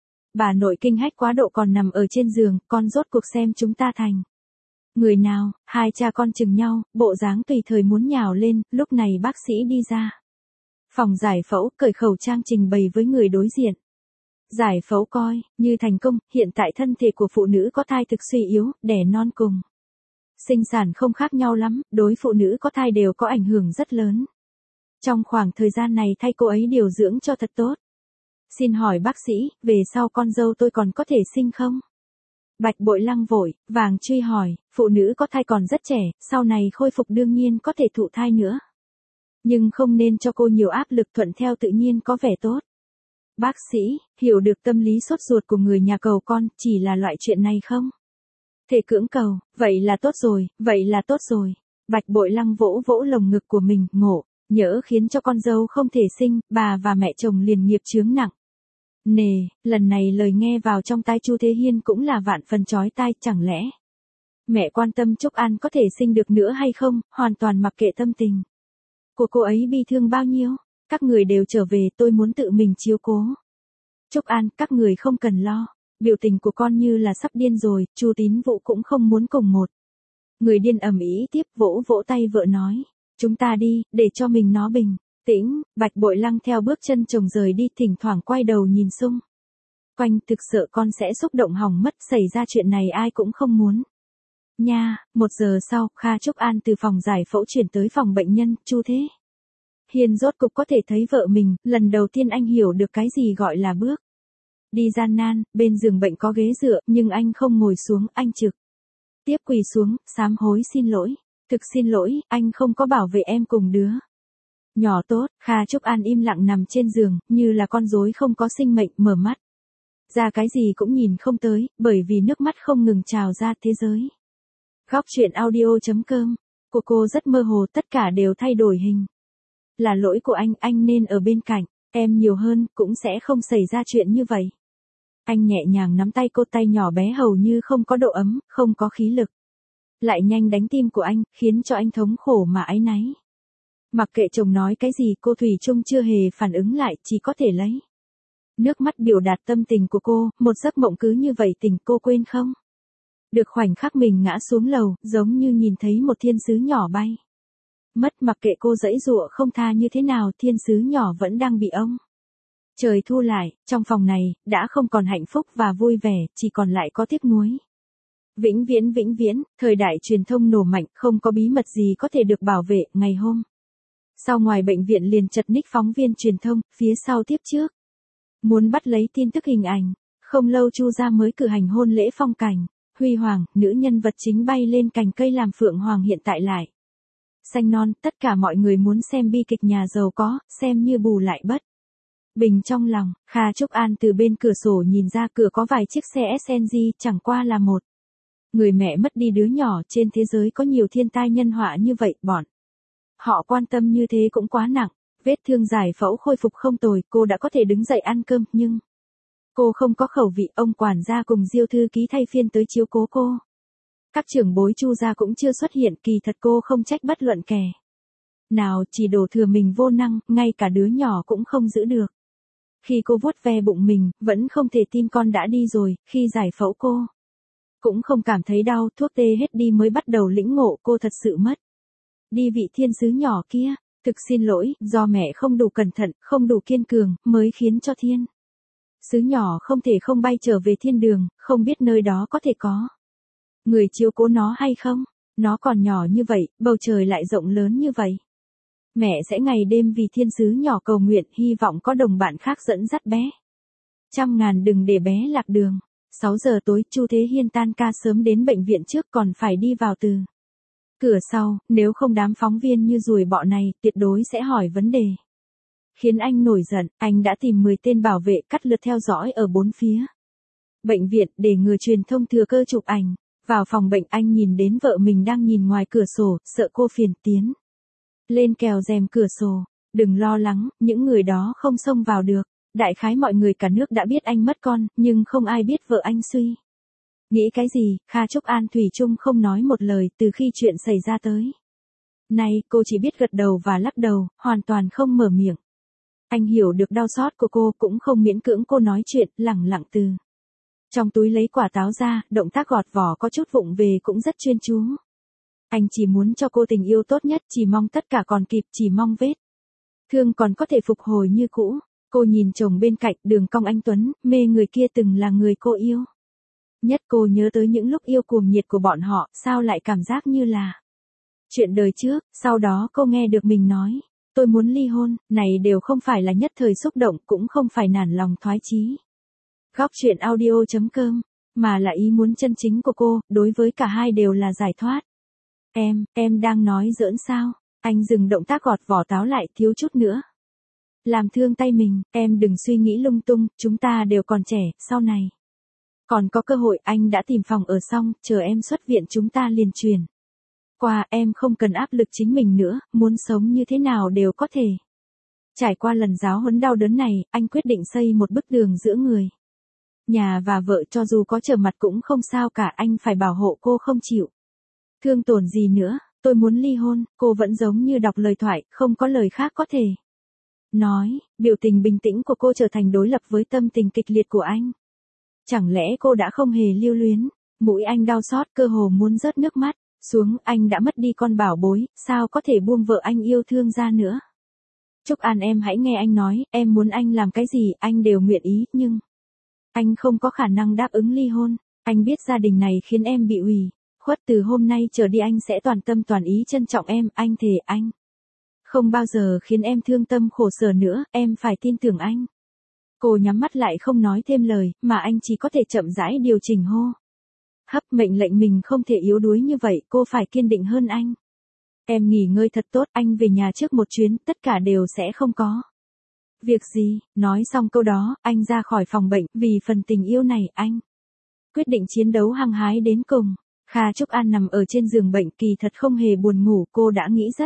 Bà nội kinh hách quá độ còn nằm ở trên giường, con rốt cuộc xem chúng ta thành người nào? Hai cha con chừng nhau, bộ dáng tùy thời muốn nhào lên. Lúc này bác sĩ đi ra phòng giải phẫu, cởi khẩu trang trình bày với người đối diện. Giải phẫu coi như thành công, hiện tại thân thể của phụ nữ có thai thực suy yếu, đẻ non cùng Sinh sản không khác nhau lắm, đối phụ nữ có thai đều có ảnh hưởng rất lớn. Trong khoảng thời gian này thay cô ấy điều dưỡng cho thật tốt. Xin hỏi bác sĩ, về sau con dâu tôi còn có thể sinh không? Bạch Bội Lăng vội vàng truy hỏi, phụ nữ có thai còn rất trẻ, sau này khôi phục đương nhiên có thể thụ thai nữa. Nhưng không nên cho cô nhiều áp lực, thuận theo tự nhiên có vẻ tốt. Bác sĩ, hiểu được tâm lý sốt ruột của người nhà cầu con, chỉ là loại chuyện này không? Thể cưỡng cầu, vậy là tốt rồi, vậy là tốt rồi. Bạch Bội Lăng vỗ vỗ lồng ngực của mình, ngộ, nhỡ khiến cho con dâu không thể sinh, bà và mẹ chồng liền nghiệp chướng nặng. Nề, lần này lời nghe vào trong tai Chu Thế Hiên cũng là vạn phần chói tai, chẳng lẽ mẹ quan tâm Trúc An có thể sinh được nữa hay không, hoàn toàn mặc kệ tâm tình của cô ấy bi thương bao nhiêu. Các người đều trở về, tôi muốn tự mình chiếu cố Trúc An, các người không cần lo. Biểu tình của con như là sắp điên rồi, Chu Tín Vũ cũng không muốn cùng một người điên ầm ĩ tiếp, vỗ vỗ tay vợ nói, chúng ta đi, để cho mình nó bình tĩnh. Bạch Bội Lăng theo bước chân chồng rời đi, thỉnh thoảng quay đầu nhìn xung quanh, thực sợ con sẽ xúc động hỏng mất, xảy ra chuyện này ai cũng không muốn. Nha, 1 giờ sau, Kha Trúc An từ phòng giải phẫu chuyển tới phòng bệnh nhân. Chu Thế Hiên rốt cục có thể thấy vợ mình, lần đầu tiên anh hiểu được cái gì gọi là bước đi gian nan. Bên giường bệnh có ghế dựa, nhưng anh không ngồi xuống, anh trực tiếp quỳ xuống, sám hối xin lỗi. Thực xin lỗi, anh không có bảo vệ em cùng đứa nhỏ tốt. Kha Trúc An im lặng nằm trên giường, như là con rối không có sinh mệnh, mở mắt ra cái gì cũng nhìn không tới, bởi vì nước mắt không ngừng trào ra. Thế giới góc chuyện audio.com của cô rất mơ hồ, tất cả đều thay đổi hình. Là lỗi của anh nên ở bên cạnh em nhiều hơn, cũng sẽ không xảy ra chuyện như vậy. Anh nhẹ nhàng nắm tay cô, tay nhỏ bé hầu như không có độ ấm, không có khí lực. Lại nhanh đánh tim của anh, khiến cho anh thống khổ mà áy náy. Mặc kệ chồng nói cái gì, cô thủy chung chưa hề phản ứng lại, chỉ có thể lấy nước mắt biểu đạt tâm tình của cô. Một giấc mộng cứ như vậy tỉnh, cô quên không được khoảnh khắc mình ngã xuống lầu, giống như nhìn thấy một thiên sứ nhỏ bay mất. Mặc kệ cô giãy giụa không tha như thế nào, thiên sứ nhỏ vẫn đang bị ông trời thu lại. Trong phòng này đã không còn hạnh phúc và vui vẻ, chỉ còn lại có tiếc nuối. Vĩnh viễn, thời đại truyền thông nổ mạnh, không có bí mật gì có thể được bảo vệ. Ngày hôm sau ngoài bệnh viện liền chật ních phóng viên truyền thông, phía sau tiếp trước muốn bắt lấy tin tức hình ảnh. Không lâu Chu gia mới cử hành hôn lễ phong cảnh huy hoàng, nữ nhân vật chính bay lên cành cây làm phượng hoàng hiện tại lại xanh non. Tất cả mọi người muốn xem bi kịch nhà giàu có, xem như bù lại bất bình trong lòng. Kha Trúc An từ bên cửa sổ nhìn ra, cửa có vài chiếc xe SNG, chẳng qua là một người mẹ mất đi đứa nhỏ. Trên thế giới có nhiều thiên tai nhân họa như vậy, bọn họ quan tâm như thế cũng quá nặng. Vết thương giải phẫu khôi phục không tồi, cô đã có thể đứng dậy ăn cơm, nhưng cô không có khẩu vị. Ông quản gia cùng Diêu thư ký thay phiên tới chiếu cố cô. Các trưởng bối Chu gia cũng chưa xuất hiện, kỳ thật cô không trách bất luận kẻ nào, chỉ đổ thừa mình vô năng, ngay cả đứa nhỏ cũng không giữ được. Khi cô vuốt ve bụng mình, vẫn không thể tin con đã đi rồi. Khi giải phẫu cô cũng không cảm thấy đau, thuốc tê hết đi mới bắt đầu lĩnh ngộ cô thật sự mất đi vị thiên sứ nhỏ kia. Thực xin lỗi, do mẹ không đủ cẩn thận, không đủ kiên cường, mới khiến cho thiên sứ nhỏ không thể không bay trở về thiên đường. Không biết nơi đó có thể có người chiếu cố nó hay không. Nó còn nhỏ như vậy, bầu trời lại rộng lớn như vậy. Mẹ sẽ ngày đêm vì thiên sứ nhỏ cầu nguyện, hy vọng có đồng bạn khác dẫn dắt bé. Trăm ngàn đừng để bé lạc đường. 6 giờ tối, Chu Thế Hiên tan ca sớm đến bệnh viện trước, còn phải đi vào từ cửa sau, nếu không đám phóng viên như ruồi bọ này tuyệt đối sẽ hỏi vấn đề khiến anh nổi giận. Anh đã tìm 10 tên bảo vệ cắt lượt theo dõi ở 4 phía bệnh viện, để ngừa truyền thông thừa cơ chụp ảnh. Vào phòng bệnh, anh nhìn đến vợ mình đang nhìn ngoài cửa sổ, sợ cô phiền, tiến lên kéo rèm cửa sổ. Đừng lo lắng, những người đó không xông vào được. Đại khái mọi người cả nước đã biết anh mất con, nhưng không ai biết vợ anh suy nghĩ cái gì. Kha Trúc An thủy chung không nói một lời từ khi chuyện xảy ra tới nay, cô chỉ biết gật đầu và lắc đầu, hoàn toàn không mở miệng. Anh hiểu được đau xót của cô, cũng không miễn cưỡng cô nói chuyện, lẳng lặng từ trong túi lấy quả táo ra, động tác gọt vỏ có chút vụng về cũng rất chuyên chú. Anh chỉ muốn cho cô tình yêu tốt nhất, chỉ mong tất cả còn kịp, chỉ mong vết thương còn có thể phục hồi như cũ. Cô nhìn chồng bên cạnh, đường cong anh tuấn, mê người kia từng là người cô yêu Nhất cô nhớ tới những lúc yêu cuồng nhiệt của bọn họ, sao lại cảm giác như là chuyện đời trước, sau đó cô nghe được mình nói, tôi muốn ly hôn, này đều không phải là nhất thời xúc động, cũng không phải nản lòng thoái chí. Góc chuyện audio.com, mà là ý muốn chân chính của cô, đối với cả hai đều là giải thoát. Em đang nói giỡn sao? Anh dừng động tác gọt vỏ táo lại thiếu chút nữa. Làm thương tay mình, em đừng suy nghĩ lung tung, chúng ta đều còn trẻ, sau này. Còn có cơ hội, anh đã tìm phòng ở xong, chờ em xuất viện chúng ta liền truyền qua, em không cần áp lực chính mình nữa, muốn sống như thế nào đều có thể. Trải qua lần giáo huấn đau đớn này, anh quyết định xây một bức tường giữa người nhà và vợ, cho dù có trở mặt cũng không sao cả, anh phải bảo hộ cô không chịu thương tổn gì nữa. Tôi muốn ly hôn, cô vẫn giống như đọc lời thoại, không có lời khác có thể nói, biểu tình bình tĩnh của cô trở thành đối lập với tâm tình kịch liệt của anh. Chẳng lẽ cô đã không hề lưu luyến? Mũi anh đau xót, cơ hồ muốn rớt nước mắt xuống, anh đã mất đi con bảo bối, sao có thể buông vợ anh yêu thương ra nữa. Trúc An, em hãy nghe anh nói, em muốn anh làm cái gì, anh đều nguyện ý, nhưng anh không có khả năng đáp ứng ly hôn. Anh biết gia đình này khiến em bị ủy khuất, từ hôm nay trở đi anh sẽ toàn tâm toàn ý trân trọng em, anh thề anh không bao giờ khiến em thương tâm khổ sở nữa, em phải tin tưởng anh. Cô nhắm mắt lại không nói thêm lời, mà anh chỉ có thể chậm rãi điều chỉnh hô hấp, mệnh lệnh mình không thể yếu đuối như vậy, cô phải kiên định hơn anh. Em nghỉ ngơi thật tốt, anh về nhà trước một chuyến, tất cả đều sẽ không có việc gì. Nói xong câu đó, anh ra khỏi phòng bệnh, vì phần tình yêu này, anh quyết định chiến đấu hăng hái đến cùng. Kha Trúc An nằm ở trên giường bệnh, kỳ thật không hề buồn ngủ, cô đã nghĩ rất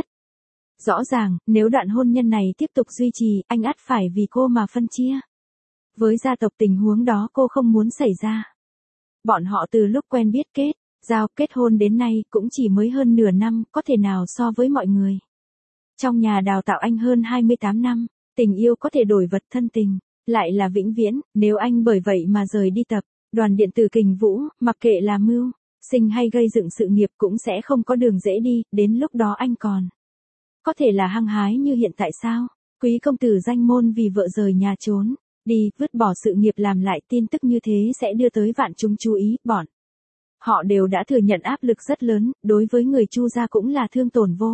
rõ ràng, nếu đoạn hôn nhân này tiếp tục duy trì, anh ắt phải vì cô mà phân chia. Với gia tộc, tình huống đó cô không muốn xảy ra. Bọn họ từ lúc quen biết kết hôn đến nay cũng chỉ mới hơn nửa năm, có thể nào so với mọi người trong nhà đào tạo anh hơn 28 năm, tình yêu có thể đổi vật, thân tình lại là vĩnh viễn. Nếu anh bởi vậy mà rời đi tập đoàn điện tử Kình Vũ, mặc kệ là mưu sinh hay gây dựng sự nghiệp, cũng sẽ không có đường dễ đi, đến lúc đó anh còn có thể là hăng hái như hiện tại sao? Quý công tử danh môn vì vợ rời nhà trốn đi, vứt bỏ sự nghiệp làm lại, tin tức như thế sẽ đưa tới vạn chúng chú ý, bọn họ đều đã thừa nhận áp lực rất lớn, đối với người Chu gia cũng là thương tổn vô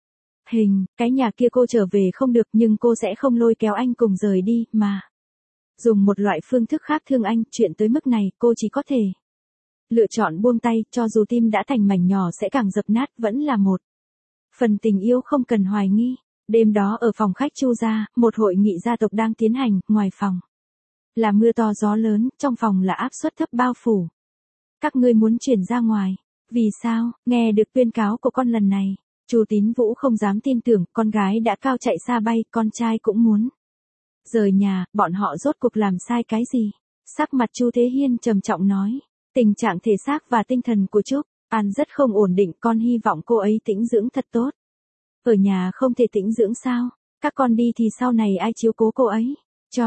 hình. Cái nhà kia cô trở về không được, nhưng cô sẽ không lôi kéo anh cùng rời đi, mà dùng một loại phương thức khác thương anh. Chuyện tới mức này, cô chỉ có thể lựa chọn buông tay, cho dù tim đã thành mảnh nhỏ sẽ càng dập nát, vẫn là một phần tình yêu không cần hoài nghi. Đêm đó ở phòng khách Chu gia, một hội nghị gia tộc đang tiến hành, ngoài phòng là mưa to gió lớn, trong phòng là áp suất thấp bao phủ. Các ngươi muốn chuyển ra ngoài. Vì sao? Nghe được tuyên cáo của con lần này, Chu Tín Vũ không dám tin tưởng, con gái đã cao chạy xa bay, con trai cũng muốn rời nhà, bọn họ rốt cuộc làm sai cái gì? Sắc mặt Chu Thế Hiên trầm trọng nói, tình trạng thể xác và tinh thần của Trúc An rất không ổn định, con hy vọng cô ấy tĩnh dưỡng thật tốt. Ở nhà không thể tĩnh dưỡng sao? Các con đi thì sau này ai chiếu cố cô ấy?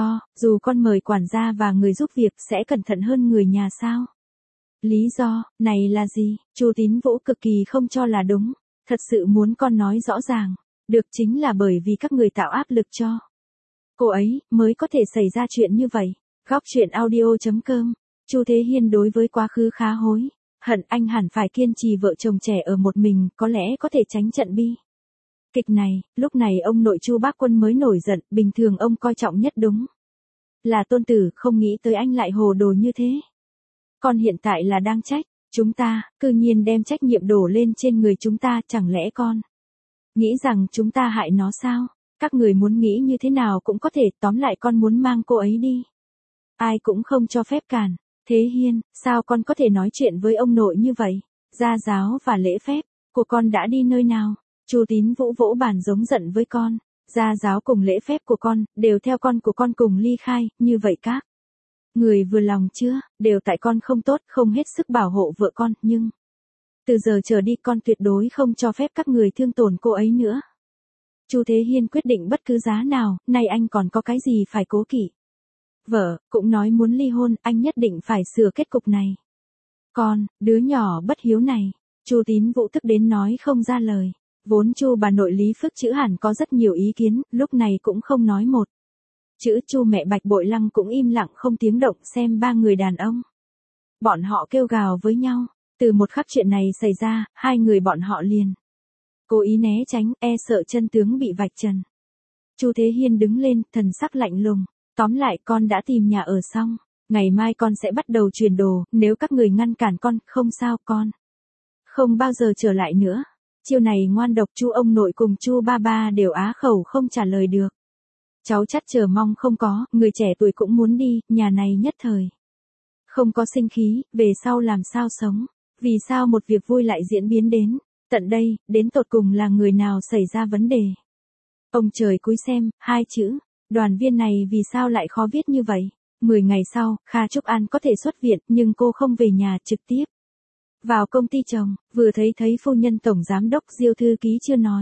Dù con mời quản gia và người giúp việc, sẽ cẩn thận hơn người nhà sao? Lý do này là gì? Chu Tín Vũ cực kỳ không cho là đúng. Thật sự muốn con nói rõ ràng. Được, chính là bởi vì các người tạo áp lực cho cô ấy, mới có thể xảy ra chuyện như vậy. Góc chuyện audio.com. Chu Thế Hiên đối với quá khứ khá hối hận, anh hẳn phải kiên trì vợ chồng trẻ ở một mình, có lẽ có thể tránh trận bi kịch này. Lúc này ông nội Chu Bác Quân mới nổi giận, bình thường ông coi trọng nhất đúng là tôn tử, không nghĩ tới anh lại hồ đồ như thế. Con hiện tại là đang trách chúng ta, cư nhiên đem trách nhiệm đổ lên trên người chúng ta, chẳng lẽ con nghĩ rằng chúng ta hại nó sao? Các người muốn nghĩ như thế nào cũng có thể, tóm lại con muốn mang cô ấy đi. Ai cũng không cho phép cản. Thế Hiên, sao con có thể nói chuyện với ông nội như vậy? Gia giáo và lễ phép của con đã đi nơi nào? Chu Tín Vũ vỗ bàn giống giận với con. Gia giáo cùng lễ phép của con, đều theo con của con cùng ly khai, như vậy các người vừa lòng chưa? Đều tại con không tốt, không hết sức bảo hộ vợ con, nhưng từ giờ trở đi con tuyệt đối không cho phép các người thương tổn cô ấy nữa. Chu Thế Hiên quyết định bất cứ giá nào, nay anh còn có cái gì phải cố kỵ. Vợ cũng nói muốn ly hôn, anh nhất định phải sửa kết cục này. Con, đứa nhỏ bất hiếu này. Chu Tín Vũ tức đến nói không ra lời. Vốn Chu bà nội Lý Phước Chữ hẳn có rất nhiều ý kiến, lúc này cũng không nói một chữ. Chu mẹ Bạch Bội Lăng cũng im lặng không tiếng động, xem ba người đàn ông Bọn họ kêu gào với nhau. Từ một khắc chuyện này xảy ra, hai người bọn họ liền cố ý né tránh, e sợ chân tướng bị vạch trần. Chu Thế Hiên đứng lên, thần sắc lạnh lùng. Tóm lại con đã tìm nhà ở xong. Ngày mai con sẽ bắt đầu chuyển đồ, nếu các người ngăn cản con, không sao con. Không bao giờ trở lại nữa. Chiêu này ngoan độc, Chu ông nội cùng Chu ba ba đều á khẩu không trả lời được. Cháu chắc chờ mong không có, người trẻ tuổi cũng muốn đi, nhà này nhất thời không có sinh khí, về sau làm sao sống. Vì sao một việc vui lại diễn biến đến tận đây, đến tột cùng là người nào xảy ra vấn đề. Ông trời cúi xem, hai chữ, đoàn viên này vì sao lại khó viết như vậy. 10 ngày sau, Kha Trúc An có thể xuất viện, nhưng cô không về nhà, trực tiếp vào công ty chồng, vừa thấy phu nhân tổng giám đốc Diêu thư ký chưa nói.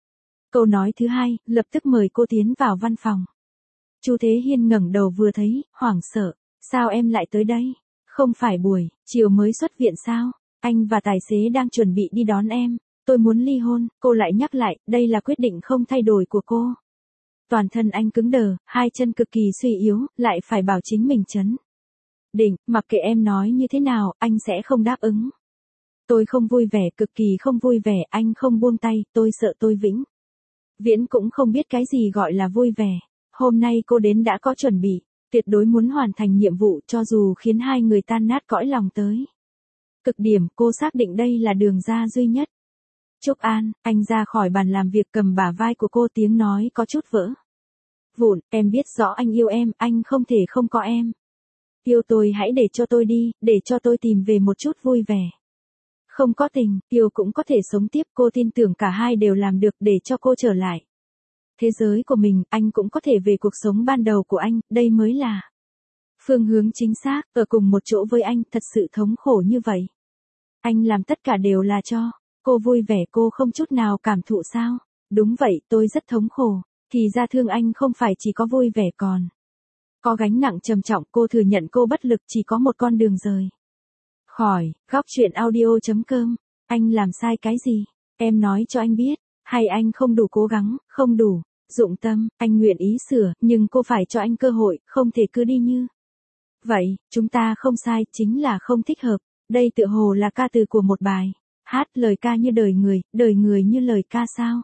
Câu nói thứ hai, lập tức mời cô tiến vào văn phòng. Chu Thế Hiên ngẩng đầu vừa thấy, hoảng sợ, sao em lại tới đây? Không phải buổi chiều mới xuất viện sao? Anh và tài xế đang chuẩn bị đi đón em. Tôi muốn ly hôn, cô lại nhắc lại, đây là quyết định không thay đổi của cô. Toàn thân anh cứng đờ, hai chân cực kỳ suy yếu, lại phải bảo chính mình chấn định, mặc kệ em nói như thế nào, anh sẽ không đáp ứng. Tôi không vui vẻ, cực kỳ không vui vẻ, anh không buông tay, tôi sợ tôi vĩnh viễn cũng không biết cái gì gọi là vui vẻ. Hôm nay cô đến đã có chuẩn bị, tuyệt đối muốn hoàn thành nhiệm vụ cho dù khiến hai người tan nát cõi lòng tới cực điểm, cô xác định đây là đường ra duy nhất. Trúc An, anh ra khỏi bàn làm việc cầm bả vai của cô, tiếng nói có chút vỡ vụn, em biết rõ anh yêu em, anh không thể không có em. Yêu tôi hãy để cho tôi đi, để cho tôi tìm về một chút vui vẻ. Không có tình, yêu cũng có thể sống tiếp, cô tin tưởng cả hai đều làm được để cho cô trở lại thế giới của mình, anh cũng có thể về cuộc sống ban đầu của anh, đây mới là phương hướng chính xác, ở cùng một chỗ với anh, thật sự thống khổ như vậy. Anh làm tất cả đều là cho cô vui vẻ, cô không chút nào cảm thụ sao? Đúng vậy, tôi rất thống khổ, thì ra thương anh không phải chỉ có vui vẻ còn có gánh nặng trầm trọng, cô thừa nhận cô bất lực, chỉ có một con đường rời khỏi. Góc truyện audio.com. Anh làm sai cái gì? Em nói cho anh biết, hay anh không đủ cố gắng, không đủ dụng tâm, anh nguyện ý sửa, nhưng cô phải cho anh cơ hội, không thể cứ đi như vậy. Chúng ta không sai, chính là không thích hợp. Đây tựa hồ là ca từ của một bài hát, lời ca như đời người như lời ca sao?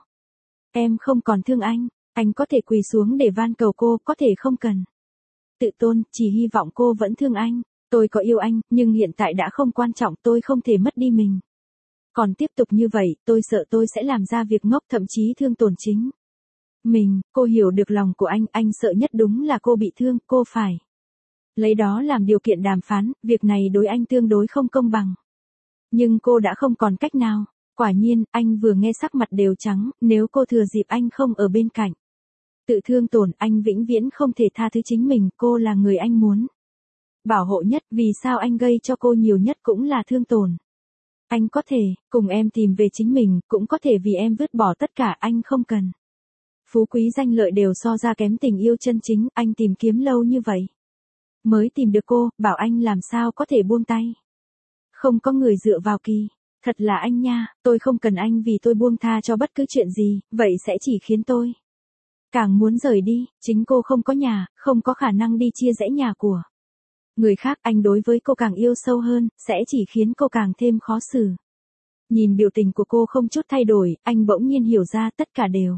Em không còn thương anh có thể quỳ xuống để van cầu cô, có thể không cần tự tôn, chỉ hy vọng cô vẫn thương anh. Tôi có yêu anh, nhưng hiện tại đã không quan trọng, tôi không thể mất đi mình. Còn tiếp tục như vậy, tôi sợ tôi sẽ làm ra việc ngốc, thậm chí thương tổn chính mình. Cô hiểu được lòng của anh sợ nhất đúng là cô bị thương, cô phải lấy đó làm điều kiện đàm phán, việc này đối anh tương đối không công bằng. Nhưng cô đã không còn cách nào. Quả nhiên, anh vừa nghe sắc mặt đều trắng, nếu cô thừa dịp anh không ở bên cạnh tự thương tổn, anh vĩnh viễn không thể tha thứ chính mình, cô là người anh muốn bảo hộ nhất, vì sao anh gây cho cô nhiều nhất cũng là thương tổn. Anh có thể cùng em tìm về chính mình, cũng có thể vì em vứt bỏ tất cả, anh không cần phú quý danh lợi đều so ra kém tình yêu chân chính, anh tìm kiếm lâu như vậy mới tìm được cô, bảo anh làm sao có thể buông tay. Không có người dựa vào kỳ. Thật là anh nha, tôi không cần anh vì tôi buông tha cho bất cứ chuyện gì, vậy sẽ chỉ khiến tôi càng muốn rời đi. Chính cô không có nhà, không có khả năng đi chia rẽ nhà của người khác, anh đối với cô càng yêu sâu hơn, sẽ chỉ khiến cô càng thêm khó xử. Nhìn biểu tình của cô không chút thay đổi, anh bỗng nhiên hiểu ra tất cả đều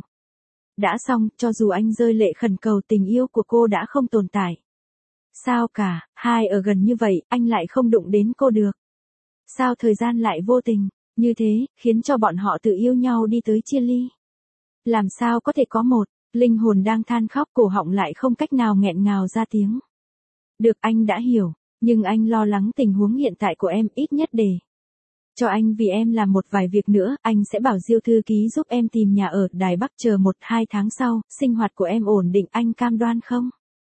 đã xong, cho dù anh rơi lệ khẩn cầu, tình yêu của cô đã không tồn tại. Sao cả, hai ở gần như vậy, anh lại không đụng đến cô được. Sao thời gian lại vô tình như thế, khiến cho bọn họ tự yêu nhau đi tới chia ly. Làm sao có thể có một linh hồn đang than khóc, cổ họng lại không cách nào nghẹn ngào ra tiếng. Được, anh đã hiểu, nhưng anh lo lắng tình huống hiện tại của em, ít nhất để cho anh vì em làm một vài việc nữa, anh sẽ bảo Diêu thư ký giúp em tìm nhà ở Đài Bắc, chờ 1-2 tháng sau, sinh hoạt của em ổn định, anh cam đoan không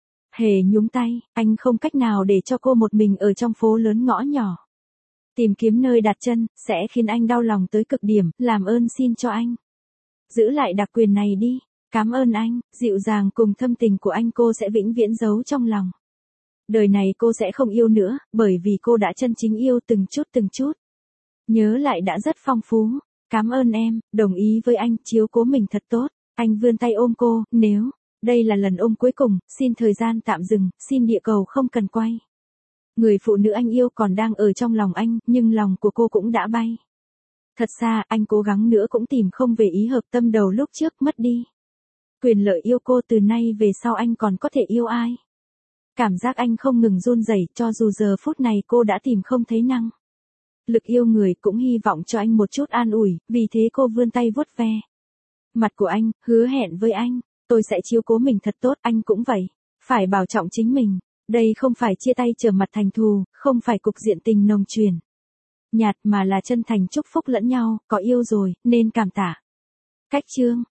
hề nhúng tay, anh không cách nào để cho cô một mình ở trong phố lớn ngõ nhỏ tìm kiếm nơi đặt chân, sẽ khiến anh đau lòng tới cực điểm, làm ơn xin cho anh giữ lại đặc quyền này đi. Cảm ơn anh, dịu dàng cùng thâm tình của anh cô sẽ vĩnh viễn giấu trong lòng. Đời này cô sẽ không yêu nữa, bởi vì cô đã chân chính yêu từng chút. Nhớ lại đã rất phong phú. Cảm ơn em, đồng ý với anh, chiếu cố mình thật tốt. Anh vươn tay ôm cô, nếu đây là lần ôm cuối cùng, xin thời gian tạm dừng, xin địa cầu không cần quay Người phụ nữ anh yêu còn đang ở trong lòng anh, nhưng lòng của cô cũng đã bay. Thật ra, anh cố gắng nữa cũng tìm không về ý hợp tâm đầu lúc trước mất đi. Quyền lợi yêu cô từ nay về sau anh còn có thể yêu ai? Cảm giác anh không ngừng run rẩy cho dù giờ phút này cô đã tìm không thấy năng lực yêu người cũng hy vọng cho anh một chút an ủi, vì thế cô vươn tay vuốt ve mặt của anh, hứa hẹn với anh, tôi sẽ chiếu cố mình thật tốt, anh cũng vậy. Phải bảo trọng chính mình. Đây không phải chia tay trở mặt thành thù, không phải cục diện tình nồng truyền nhạt mà là chân thành chúc phúc lẫn nhau, có yêu rồi, nên cảm tạ. Cách chương